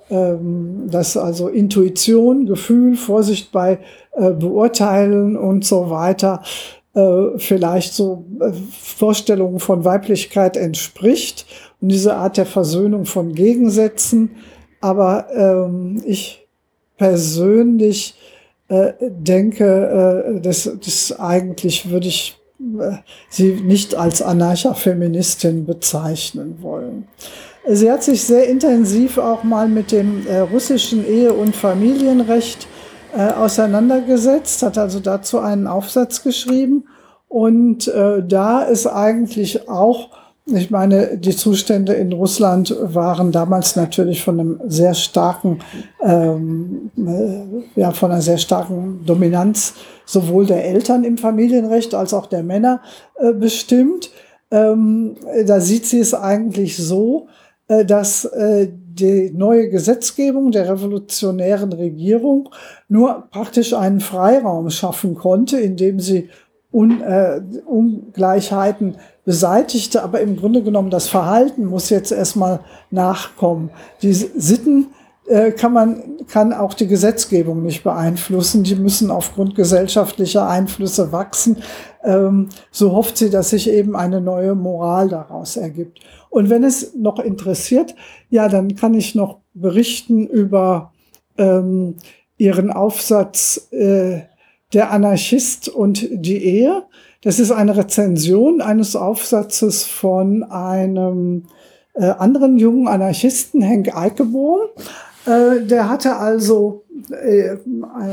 ähm, dass also Intuition, Gefühl, Vorsicht bei äh, Beurteilen und so weiter, äh, vielleicht so äh, Vorstellungen von Weiblichkeit entspricht. Und diese Art der Versöhnung von Gegensätzen. Aber ähm, ich persönlich äh, denke, äh, das, das eigentlich würde ich äh, sie nicht als Anarcha-Feministin bezeichnen wollen. Sie hat sich sehr intensiv auch mal mit dem äh, russischen Ehe- und Familienrecht äh, auseinandergesetzt, hat also dazu einen Aufsatz geschrieben. Und äh, da ist eigentlich auch, ich meine, die Zustände in Russland waren damals natürlich von einem sehr starken, ähm, äh, ja, von einer sehr starken Dominanz sowohl der Eltern im Familienrecht als auch der Männer äh, bestimmt. Ähm, da sieht sie es eigentlich so, äh, dass äh, die neue Gesetzgebung der revolutionären Regierung nur praktisch einen Freiraum schaffen konnte, indem sie Un, äh, Ungleichheiten beseitigte, aber im Grunde genommen das Verhalten muss jetzt erstmal nachkommen. Die Sitten äh, kann man, kann auch die Gesetzgebung nicht beeinflussen, die müssen aufgrund gesellschaftlicher Einflüsse wachsen. Ähm, so hofft sie, dass sich eben eine neue Moral daraus ergibt. Und wenn es noch interessiert, ja, dann kann ich noch berichten über ähm, ihren Aufsatz äh, Der Anarchist und die Ehe. Das ist eine Rezension eines Aufsatzes von einem äh, anderen jungen Anarchisten, Henk Eikebohm. Äh, der hatte also äh, äh,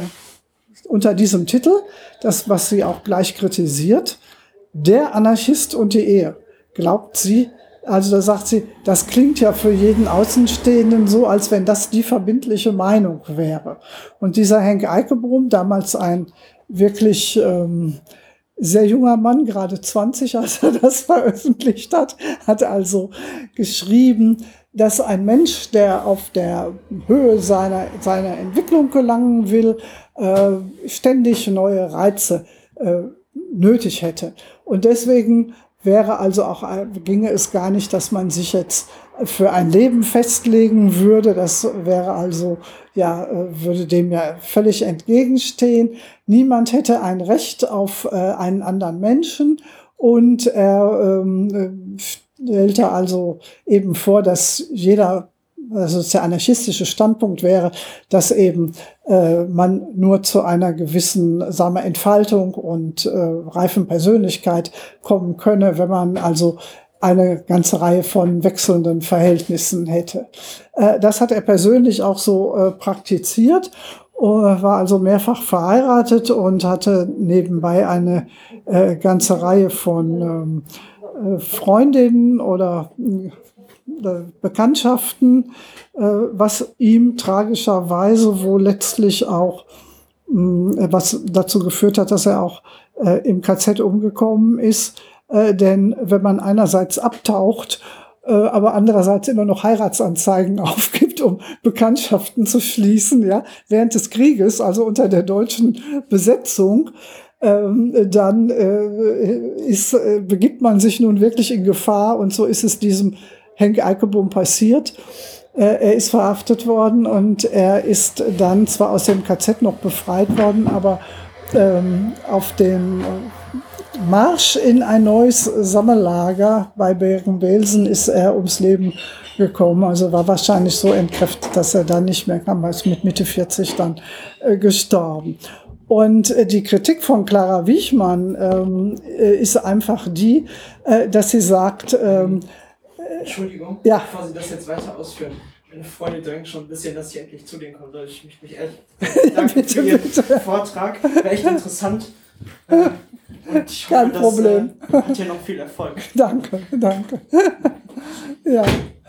unter diesem Titel, das, was sie auch gleich kritisiert, Der Anarchist und die Ehe. Glaubt sie, also da sagt sie, das klingt ja für jeden Außenstehenden so, als wenn das die verbindliche Meinung wäre. Und dieser Henk Eikebohm, damals ein wirklich ähm, sehr junger Mann, gerade zwanzig, als er das veröffentlicht hat, hat also geschrieben, dass ein Mensch, der auf der Höhe seiner, seiner Entwicklung gelangen will, äh, ständig neue Reize äh, nötig hätte. Und deswegen wäre also auch, ginge es gar nicht, dass man sich jetzt für ein Leben festlegen würde. Das wäre also, ja, würde dem ja völlig entgegenstehen. Niemand hätte ein Recht auf äh, einen anderen Menschen, und er ähm, stellte also eben vor, dass jeder, also der anarchistische Standpunkt wäre, dass eben äh, man nur zu einer gewissen, sagen wir, Entfaltung und äh, reifen Persönlichkeit kommen könne, wenn man also eine ganze Reihe von wechselnden Verhältnissen hätte. Äh, das hat er persönlich auch so äh, praktiziert, äh, war also mehrfach verheiratet und hatte nebenbei eine äh, ganze Reihe von ähm, äh, Freundinnen oder äh, Bekanntschaften, äh, was ihm tragischerweise wohl letztlich auch, mh, was dazu geführt hat, dass er auch äh, im K Z umgekommen ist. Äh, denn wenn man einerseits abtaucht, äh, aber andererseits immer noch Heiratsanzeigen aufgibt, um Bekanntschaften zu schließen, ja, während des Krieges, also unter der deutschen Besetzung, ähm, dann äh, ist, äh, begibt man sich nun wirklich in Gefahr, und so ist es diesem Henk Eikebohm passiert. Äh, er ist verhaftet worden und er ist dann zwar aus dem K Z noch befreit worden, aber ähm, auf dem Marsch in ein neues Sammellager bei Bergen-Belsen ist er ums Leben gekommen. Also war wahrscheinlich so entkräftet, dass er dann nicht mehr kam, er ist mit Mitte vierzig dann äh, gestorben. Und äh, die Kritik von Clara Wiechmann ähm, äh, ist einfach die, äh, dass sie sagt, ähm, Entschuldigung, ja. bevor Sie das jetzt weiter ausführen. Meine Freunde drängen schon ein bisschen, dass ich endlich zu denen komme. Ich möchte mich echt danke bitte, für Ihren bitte. Vortrag. War echt interessant. Äh, Und ich hoffe, Kein Problem. Das, äh, hat hier noch viel Erfolg. Danke, danke. Ja.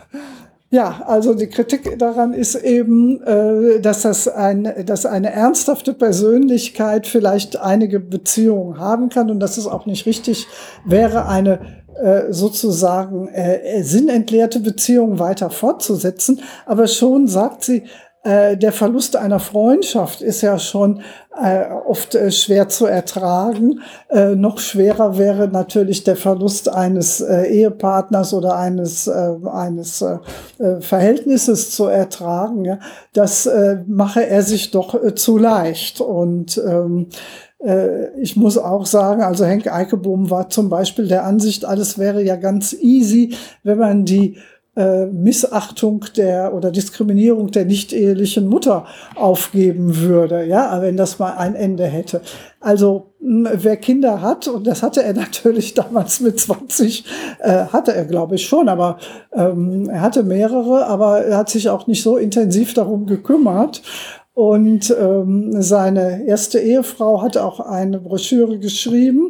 Ja, also die Kritik daran ist eben, äh, dass das ein, dass eine ernsthafte Persönlichkeit vielleicht einige Beziehungen haben kann und dass es auch nicht richtig wäre, eine äh, sozusagen äh, sinnentleerte Beziehung weiter fortzusetzen. Aber schon sagt sie, äh, der Verlust einer Freundschaft ist ja schon äh, oft äh, schwer zu ertragen. Äh, noch schwerer wäre natürlich der Verlust eines äh, Ehepartners oder eines, äh, eines äh, Verhältnisses zu ertragen. Ja. Das äh, mache er sich doch äh, zu leicht. Und ähm, äh, ich muss auch sagen, also Henk Eikebohm war zum Beispiel der Ansicht, alles wäre ja ganz easy, wenn man die Äh, Missachtung der oder Diskriminierung der nicht-ehelichen Mutter aufgeben würde, ja, wenn das mal ein Ende hätte. Also mh, wer Kinder hat, und das hatte er natürlich damals mit zwanzig, äh, hatte er glaube ich schon, aber ähm, er hatte mehrere, aber er hat sich auch nicht so intensiv darum gekümmert. Und ähm, seine erste Ehefrau hat auch eine Broschüre geschrieben.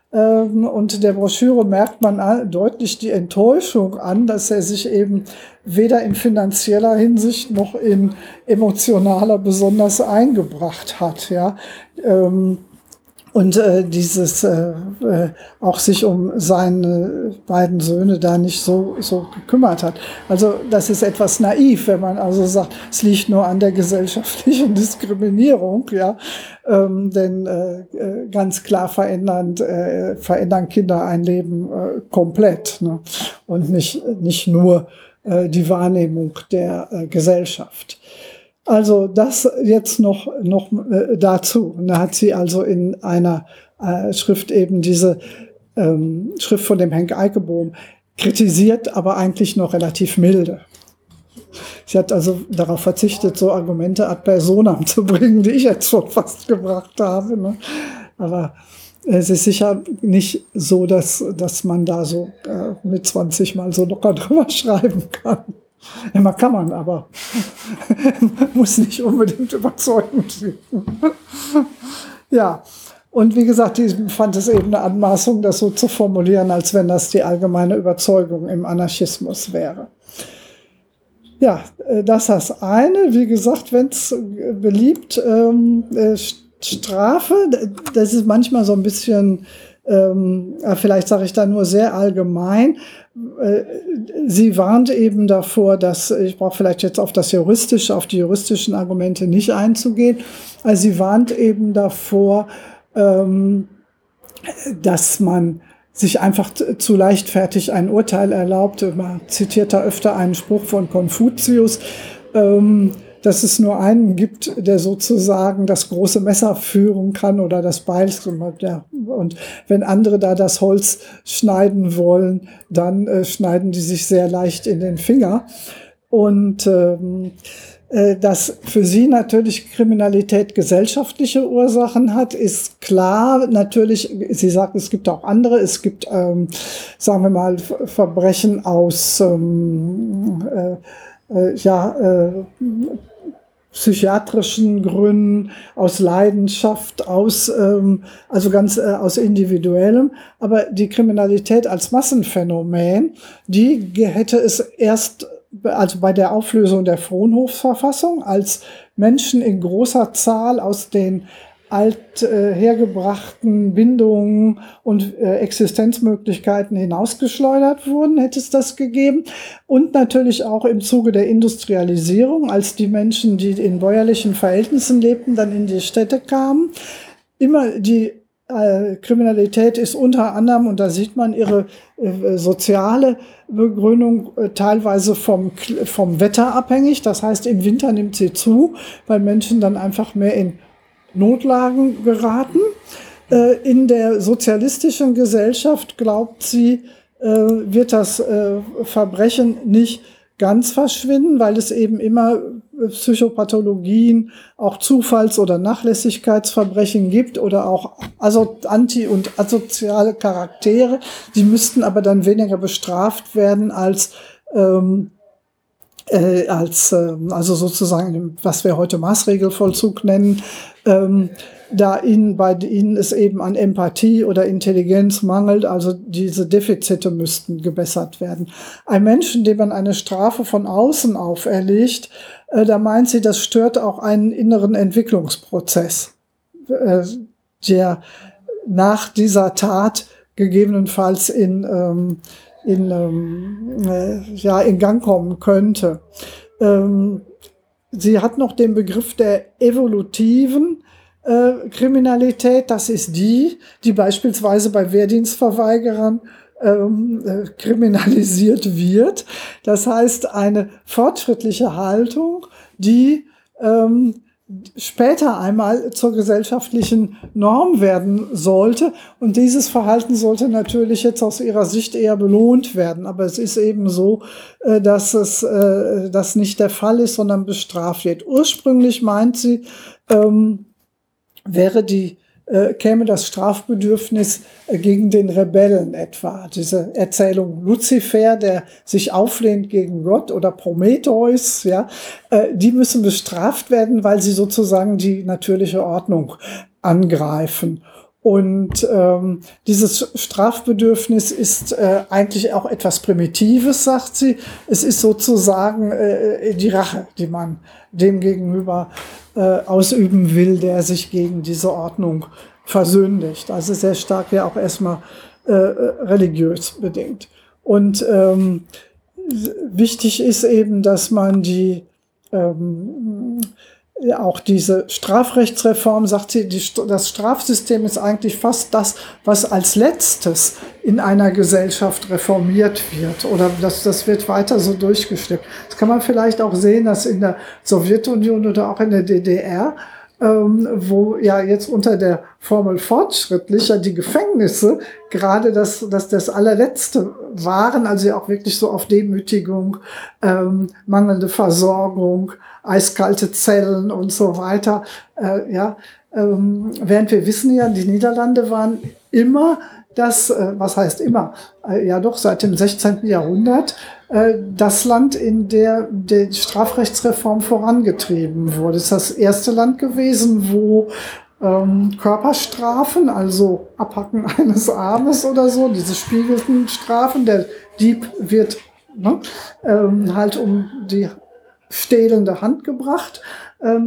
Und der Broschüre merkt man deutlich die Enttäuschung an, dass er sich eben weder in finanzieller Hinsicht noch in emotionaler besonders eingebracht hat, ja. Und äh, dieses äh, äh, auch sich um seine beiden Söhne da nicht so so gekümmert hat. Also das ist etwas naiv, wenn man also sagt, es liegt nur an der gesellschaftlichen Diskriminierung, ja. Ähm, denn äh, ganz klar verändern äh, verändern Kinder ein Leben äh, komplett, ne? Und nicht nicht nur äh, die Wahrnehmung der äh, Gesellschaft. Also das jetzt noch noch äh, dazu. Und da hat sie also in einer äh, Schrift eben diese ähm, Schrift von dem Henk Eikebohm kritisiert, aber eigentlich noch relativ milde. Sie hat also darauf verzichtet, so Argumente ad personam zu bringen, die ich jetzt schon fast gebracht habe, ne? Aber es ist sicher nicht so, dass dass man da so äh, mit zwanzig mal so locker drüber schreiben kann. Immer kann man, aber muss nicht unbedingt überzeugend wirken. Ja, und wie gesagt, ich fand es eben eine Anmaßung, das so zu formulieren, als wenn das die allgemeine Überzeugung im Anarchismus wäre. Ja, das ist das eine. Wie gesagt, wenn es beliebt, ähm, Strafe, das ist manchmal so ein bisschen ähm, vielleicht sage ich da nur sehr allgemein, äh, sie warnt eben davor, dass, ich brauche vielleicht jetzt auf das juristische, auf die juristischen Argumente nicht einzugehen, also sie warnt eben davor, ähm, dass man sich einfach zu leichtfertig ein Urteil erlaubt. Man zitiert da öfter einen Spruch von Konfuzius, ähm, dass es nur einen gibt, der sozusagen das große Messer führen kann oder das Beil. Ja, und wenn andere da das Holz schneiden wollen, dann äh, schneiden die sich sehr leicht in den Finger. Und ähm, äh, dass für sie natürlich Kriminalität gesellschaftliche Ursachen hat, ist klar. Natürlich, sie sagt, es gibt auch andere. Es gibt, ähm, sagen wir mal, Verbrechen aus ähm, äh, äh, ja, äh, psychiatrischen Gründen, aus Leidenschaft, aus ähm, also ganz äh, aus individuellem, aber die Kriminalität als Massenphänomen, die hätte es erst also bei der Auflösung der Fronhof-Verfassung, als Menschen in großer Zahl aus den alt äh, hergebrachten Bindungen und äh, Existenzmöglichkeiten hinausgeschleudert wurden, hätte es das gegeben. Und natürlich auch im Zuge der Industrialisierung, als die Menschen, die in bäuerlichen Verhältnissen lebten, dann in die Städte kamen. Immer die äh, Kriminalität ist unter anderem, und da sieht man ihre äh, soziale Begründung, äh, teilweise vom, vom Wetter abhängig. Das heißt, im Winter nimmt sie zu, weil Menschen dann einfach mehr in Notlagen geraten. Äh, in der sozialistischen Gesellschaft, glaubt sie, äh, wird das äh, Verbrechen nicht ganz verschwinden, weil es eben immer Psychopathologien, auch Zufalls- oder Nachlässigkeitsverbrechen gibt oder auch also anti- und asoziale Charaktere. Die müssten aber dann weniger bestraft werden als ähm, Äh, als, äh, also sozusagen, was wir heute Maßregelvollzug nennen, ähm, da ihnen, bei ihnen es eben an Empathie oder Intelligenz mangelt, also diese Defizite müssten gebessert werden. Ein Menschen, dem man eine Strafe von außen auferlegt, äh, da meint sie, das stört auch einen inneren Entwicklungsprozess, äh, der nach dieser Tat gegebenenfalls in ähm, in, ähm, äh, ja, in Gang kommen könnte. Ähm, sie hat noch den Begriff der evolutiven äh, Kriminalität. Das ist die, die beispielsweise bei Wehrdienstverweigerern ähm, äh, kriminalisiert wird. Das heißt, eine fortschrittliche Haltung, die ähm, später einmal zur gesellschaftlichen Norm werden sollte. Und dieses Verhalten sollte natürlich jetzt aus ihrer Sicht eher belohnt werden. Aber es ist eben so, dass es äh, das nicht der Fall ist, sondern bestraft wird. Ursprünglich meint sie, ähm, wäre die äh, käme das Strafbedürfnis äh, gegen den Rebellen etwa. Diese Erzählung Luzifer, der sich auflehnt gegen Gott, oder Prometheus, ja, äh, die müssen bestraft werden, weil sie sozusagen die natürliche Ordnung angreifen. Und ähm, dieses Strafbedürfnis ist äh, eigentlich auch etwas Primitives, sagt sie. Es ist sozusagen äh, die Rache, die man dem gegenüber äh, ausüben will, der sich gegen diese Ordnung versündigt. Also sehr stark ja auch erstmal äh, religiös bedingt. Und ähm, wichtig ist eben, dass man die ähm, ja, auch diese Strafrechtsreform, sagt sie, die, das Strafsystem ist eigentlich fast das, was als letztes in einer Gesellschaft reformiert wird. Oder das, das wird weiter so durchgeschleppt. Das kann man vielleicht auch sehen, dass in der Sowjetunion oder auch in der D D R, ähm, wo ja jetzt unter der Formel fortschrittlicher die Gefängnisse gerade das, das, das allerletzte waren, also ja auch wirklich so auf Demütigung, ähm, mangelnde Versorgung, eiskalte Zellen und so weiter. Äh, ja, ähm, während wir wissen ja, die Niederlande waren immer das, äh, was heißt immer, äh, ja doch seit dem sechzehnten Jahrhundert, äh, das Land, in der die Strafrechtsreform vorangetrieben wurde. Es ist das erste Land gewesen, wo ähm, Körperstrafen, also Abhacken eines Armes oder so, diese spiegelten Strafen, der Dieb wird ne, ähm, halt um die stehlende Hand gebracht. Ähm,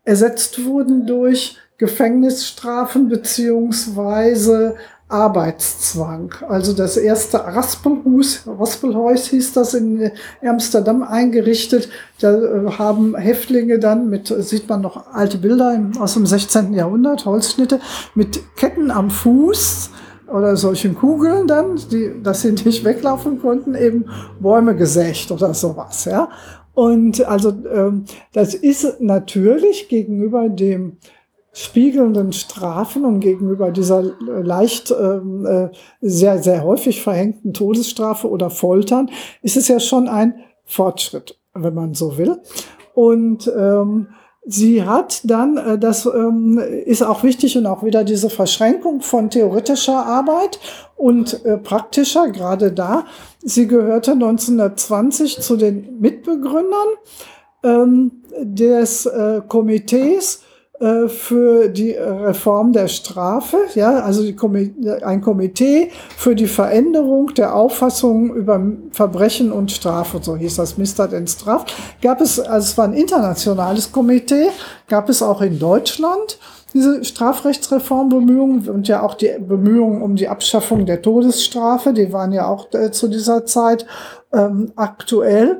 ersetzt wurden durch Gefängnisstrafen beziehungsweise Arbeitszwang. Also das erste Raspelhuis, Raspelhuis hieß das in Amsterdam eingerichtet. Da äh, haben Häftlinge dann mit, sieht man noch alte Bilder aus dem sechzehnten Jahrhundert, Holzschnitte, mit Ketten am Fuß oder solchen Kugeln dann, die, dass sie nicht weglaufen konnten, eben Bäume gesägt oder sowas, ja. Und also ähm, das ist natürlich gegenüber dem spiegelnden Strafen und gegenüber dieser leicht ähm, äh, sehr, sehr häufig verhängten Todesstrafe oder Foltern ist es ja schon ein Fortschritt, wenn man so will. Und ähm, sie hat dann, äh, das ähm, ist auch wichtig und auch wieder diese Verschränkung von theoretischer Arbeit und äh, praktischer, gerade da. Sie gehörte neunzehnhundertzwanzig zu den Mitbegründern ähm, des äh, Komitees für die Reform der Strafe, ja, also die Komitee, ein Komitee für die Veränderung der Auffassung über Verbrechen und Strafe, so hieß das, Misdaad en Straf, gab es, also es war ein internationales Komitee, gab es auch in Deutschland diese Strafrechtsreformbemühungen und ja auch die Bemühungen um die Abschaffung der Todesstrafe, die waren ja auch äh, zu dieser Zeit ähm, aktuell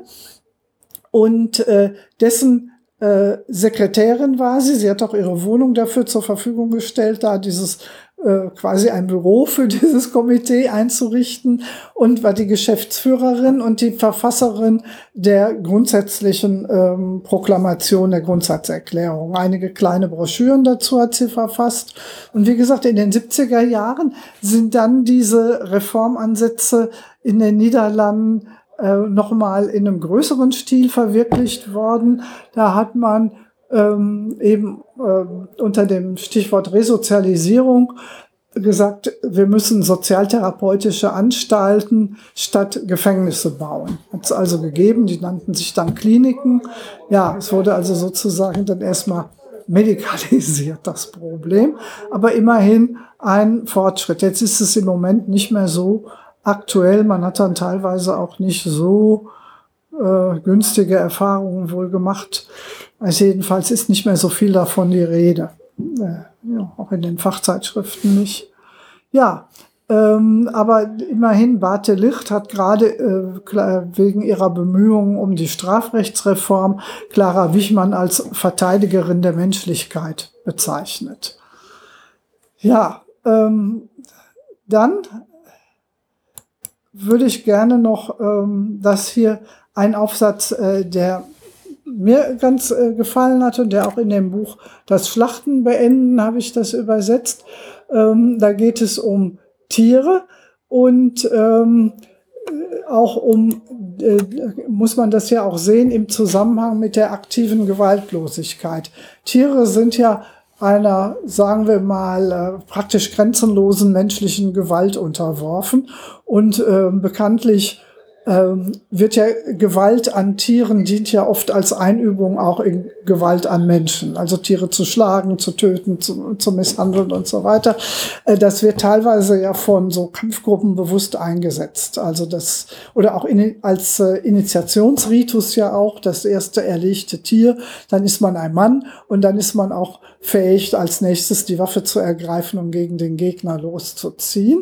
und äh, dessen Äh, Sekretärin war sie. Sie hat auch ihre Wohnung dafür zur Verfügung gestellt, da dieses äh, quasi ein Büro für dieses Komitee einzurichten und war die Geschäftsführerin und die Verfasserin der grundsätzlichen ähm, Proklamation der Grundsatzerklärung. Einige kleine Broschüren dazu hat sie verfasst. Und wie gesagt, in den siebziger Jahren sind dann diese Reformansätze in den Niederlanden Äh, nochmal in einem größeren Stil verwirklicht worden. Da hat man ähm, eben äh, unter dem Stichwort Resozialisierung gesagt, wir müssen sozialtherapeutische Anstalten statt Gefängnisse bauen. Hat es also gegeben, die nannten sich dann Kliniken. Ja, es wurde also sozusagen dann erstmal medikalisiert, das Problem. Aber immerhin ein Fortschritt. Jetzt ist es im Moment nicht mehr so aktuell, man hat dann teilweise auch nicht so äh, günstige Erfahrungen wohl gemacht. Also jedenfalls ist nicht mehr so viel davon die Rede. Äh, ja, auch in den Fachzeitschriften nicht. Ja, ähm, aber immerhin, Bate Licht hat gerade äh, wegen ihrer Bemühungen um die Strafrechtsreform Clara Wichmann als Verteidigerin der Menschlichkeit bezeichnet. Ja, ähm, dann würde ich gerne noch, ähm, dass hier ein Aufsatz, äh, der mir ganz äh, gefallen hat und der auch in dem Buch Das Schlachten beenden, habe ich das übersetzt. Ähm, da geht es um Tiere und ähm, auch um, äh, muss man das ja auch sehen, im Zusammenhang mit der aktiven Gewaltlosigkeit. Tiere sind ja einer, sagen wir mal, äh, praktisch grenzenlosen menschlichen Gewalt unterworfen. Und äh, bekanntlich ähm, wird ja Gewalt an Tieren, dient ja oft als Einübung auch in Gewalt an Menschen. Also Tiere zu schlagen, zu töten, zu, zu misshandeln und so weiter. Äh, das wird teilweise ja von so Kampfgruppen bewusst eingesetzt. Also das, oder auch in, als äh, Initiationsritus ja auch, das erste erlegte Tier, dann ist man ein Mann und dann ist man auch fähig, als nächstes die Waffe zu ergreifen und gegen den Gegner loszuziehen.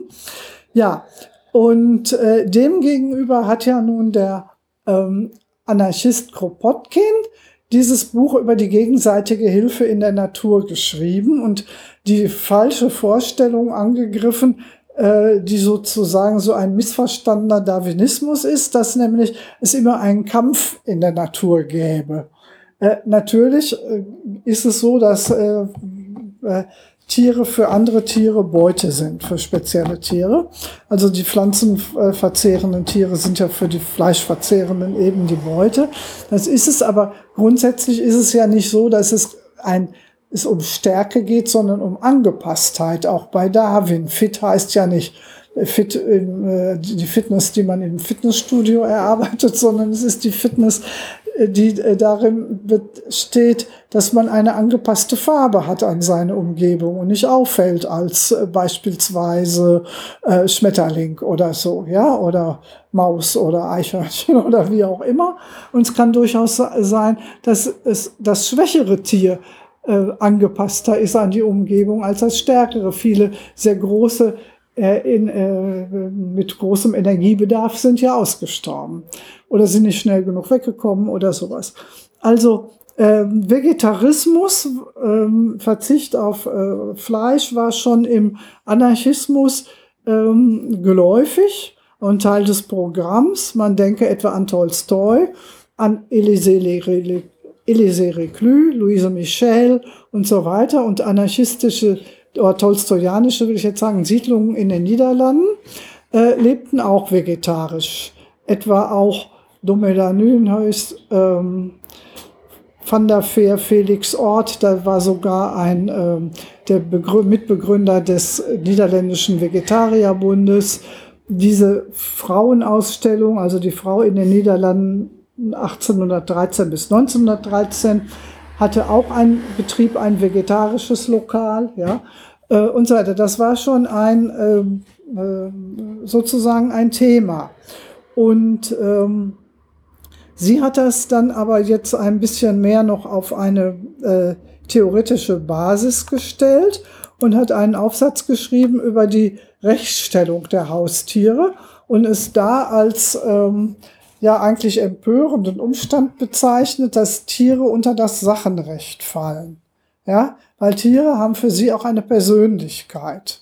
Ja, und äh, dem gegenüber hat ja nun der ähm, Anarchist Kropotkin dieses Buch über die gegenseitige Hilfe in der Natur geschrieben und die falsche Vorstellung angegriffen, äh, die sozusagen so ein missverstandener Darwinismus ist, dass nämlich es immer einen Kampf in der Natur gäbe. Äh, natürlich äh, ist es so, dass äh, äh, Tiere für andere Tiere Beute sind, für spezielle Tiere. Also die pflanzenverzehrenden Tiere sind ja für die Fleischverzehrenden eben die Beute. Das ist es, aber grundsätzlich ist es ja nicht so, dass es ein es um Stärke geht, sondern um Angepasstheit. Auch bei Darwin. Fit heißt ja nicht Fit, äh, die Fitness, die man im Fitnessstudio erarbeitet, sondern es ist die Fitness, die darin besteht, dass man eine angepasste Farbe hat an seine Umgebung und nicht auffällt als äh, beispielsweise äh, Schmetterling oder so, ja, oder Maus oder Eichhörnchen oder wie auch immer. Und es kann durchaus sein, dass es das schwächere Tier äh, angepasster ist an die Umgebung als das Stärkere. Viele sehr große, äh, in, äh, mit großem Energiebedarf sind ja ausgestorben oder sind nicht schnell genug weggekommen oder sowas. Also ähm, Vegetarismus, ähm, Verzicht auf äh, Fleisch war schon im Anarchismus ähm, geläufig und Teil des Programms. Man denke etwa an Tolstoi, an Élisée Reclus, Louise Michel und so weiter und anarchistische oder tolstoianische, will ich jetzt sagen, Siedlungen in den Niederlanden äh, lebten auch vegetarisch. Etwa auch Domela Nuenhuis, ähm, Van der Veer, Felix Ort, da war sogar ein ähm, der Begrü- Mitbegründer des niederländischen Vegetarierbundes. Diese Frauenausstellung, also die Frau in den Niederlanden achtzehnhundertdreizehn bis neunzehnhundertdreizehn, hatte auch ein Betrieb, ein vegetarisches Lokal, ja, äh, und so weiter. Das war schon ein äh, äh, sozusagen ein Thema. Und ähm, sie hat das dann aber jetzt ein bisschen mehr noch auf eine äh, theoretische Basis gestellt und hat einen Aufsatz geschrieben über die Rechtsstellung der Haustiere und ist da als ähm, ja eigentlich empörenden Umstand bezeichnet, dass Tiere unter das Sachenrecht fallen. Ja, weil Tiere haben für sie auch eine Persönlichkeit.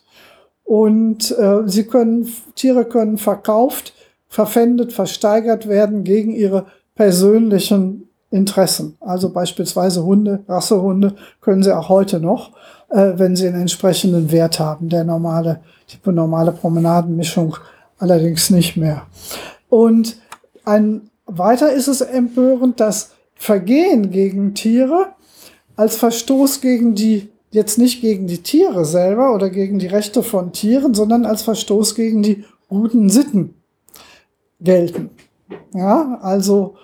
Und äh, sie können, Tiere können verkauft, verpfändet, versteigert werden gegen ihre persönlichen Interessen. Also beispielsweise Hunde, Rassehunde können sie auch heute noch, äh, wenn sie einen entsprechenden Wert haben. Der normale, die normale Promenadenmischung allerdings nicht mehr. Und ein, weiter ist es empörend, dass Vergehen gegen Tiere als Verstoß gegen die, jetzt nicht gegen die Tiere selber oder gegen die Rechte von Tieren, sondern als Verstoß gegen die guten Sitten gelten. Ja, also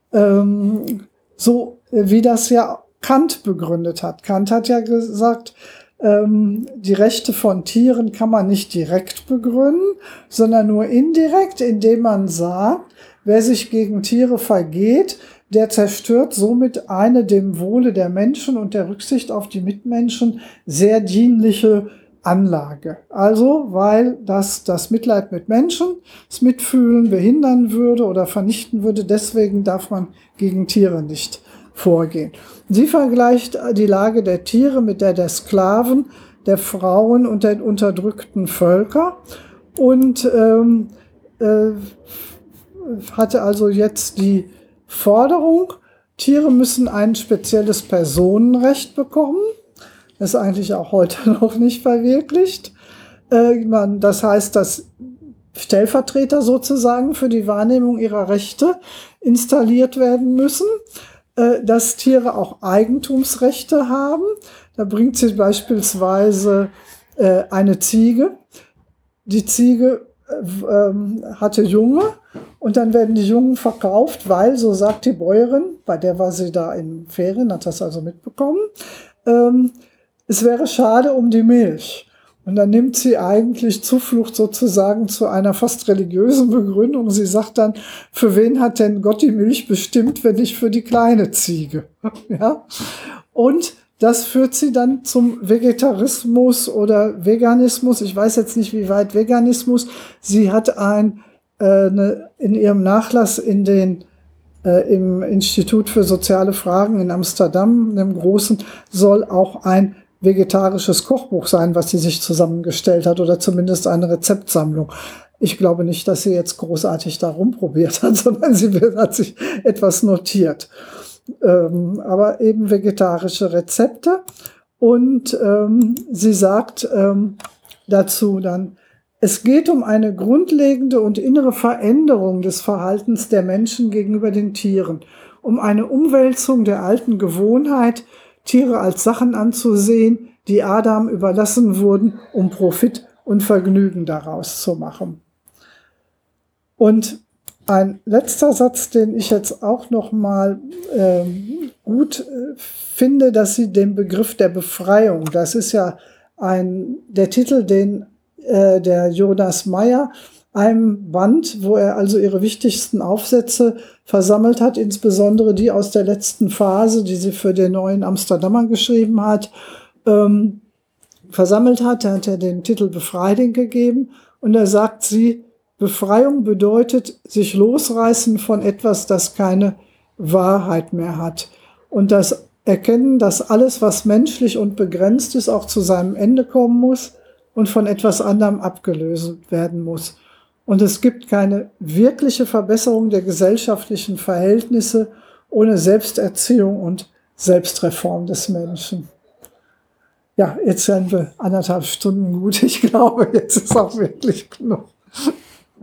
ähm, so wie das ja Kant begründet hat. Kant hat ja gesagt, ähm, die Rechte von Tieren kann man nicht direkt begründen, sondern nur indirekt, indem man sagt, wer sich gegen Tiere vergeht, der zerstört somit eine dem Wohle der Menschen und der Rücksicht auf die Mitmenschen sehr dienliche Anlage. Also, weil das das Mitleid mit Menschen, das Mitfühlen behindern würde oder vernichten würde, deswegen darf man gegen Tiere nicht vorgehen. Sie vergleicht die Lage der Tiere mit der der Sklaven, der Frauen und der unterdrückten Völker und ähm, äh, hatte also jetzt die Forderung, Tiere müssen ein spezielles Personenrecht bekommen. Das ist eigentlich auch heute noch nicht verwirklicht. Äh, man, das heißt, dass Stellvertreter sozusagen für die Wahrnehmung ihrer Rechte installiert werden müssen, äh, dass Tiere auch Eigentumsrechte haben. Da bringt sie beispielsweise äh, eine Ziege. Die Ziege äh, hatte Junge und dann werden die Jungen verkauft, weil, so sagt die Bäuerin, bei der war sie da in Ferien, hat das also mitbekommen, ähm, es wäre schade um die Milch. Und dann nimmt sie eigentlich Zuflucht sozusagen zu einer fast religiösen Begründung. Sie sagt dann, für wen hat denn Gott die Milch bestimmt, wenn nicht für die kleine Ziege? Ja? Und das führt sie dann zum Vegetarismus oder Veganismus. Ich weiß jetzt nicht, wie weit Veganismus. Sie hat ein, äh, eine, in ihrem Nachlass in den äh, im Institut für soziale Fragen in Amsterdam, einem großen, soll auch ein vegetarisches Kochbuch sein, was sie sich zusammengestellt hat oder zumindest eine Rezeptsammlung. Ich glaube nicht, dass sie jetzt großartig da rumprobiert hat, sondern sie hat sich etwas notiert. Ähm, aber eben vegetarische Rezepte. Und ähm, sie sagt ähm, dazu dann, es geht um eine grundlegende und innere Veränderung des Verhaltens der Menschen gegenüber den Tieren, um eine Umwälzung der alten Gewohnheit, Tiere als Sachen anzusehen, die Adam überlassen wurden, um Profit und Vergnügen daraus zu machen. Und ein letzter Satz, den ich jetzt auch noch mal ähm, gut äh, finde, dass sie den Begriff der Befreiung, das ist ja ein, der Titel, den äh, der Jonas Meyer einem Band, wo er also ihre wichtigsten Aufsätze versammelt hat, insbesondere die aus der letzten Phase, die sie für den Neuen Amsterdamer geschrieben hat, ähm, versammelt hat. Er hat ja den Titel Befreiung gegeben und da sagt sie, Befreiung bedeutet sich losreißen von etwas, das keine Wahrheit mehr hat. Und das Erkennen, dass alles, was menschlich und begrenzt ist, auch zu seinem Ende kommen muss und von etwas anderem abgelöst werden muss. Und es gibt keine wirkliche Verbesserung der gesellschaftlichen Verhältnisse ohne Selbsterziehung und Selbstreform des Menschen. Ja, jetzt werden wir anderthalb Stunden gut. Ich glaube, jetzt ist auch wirklich genug.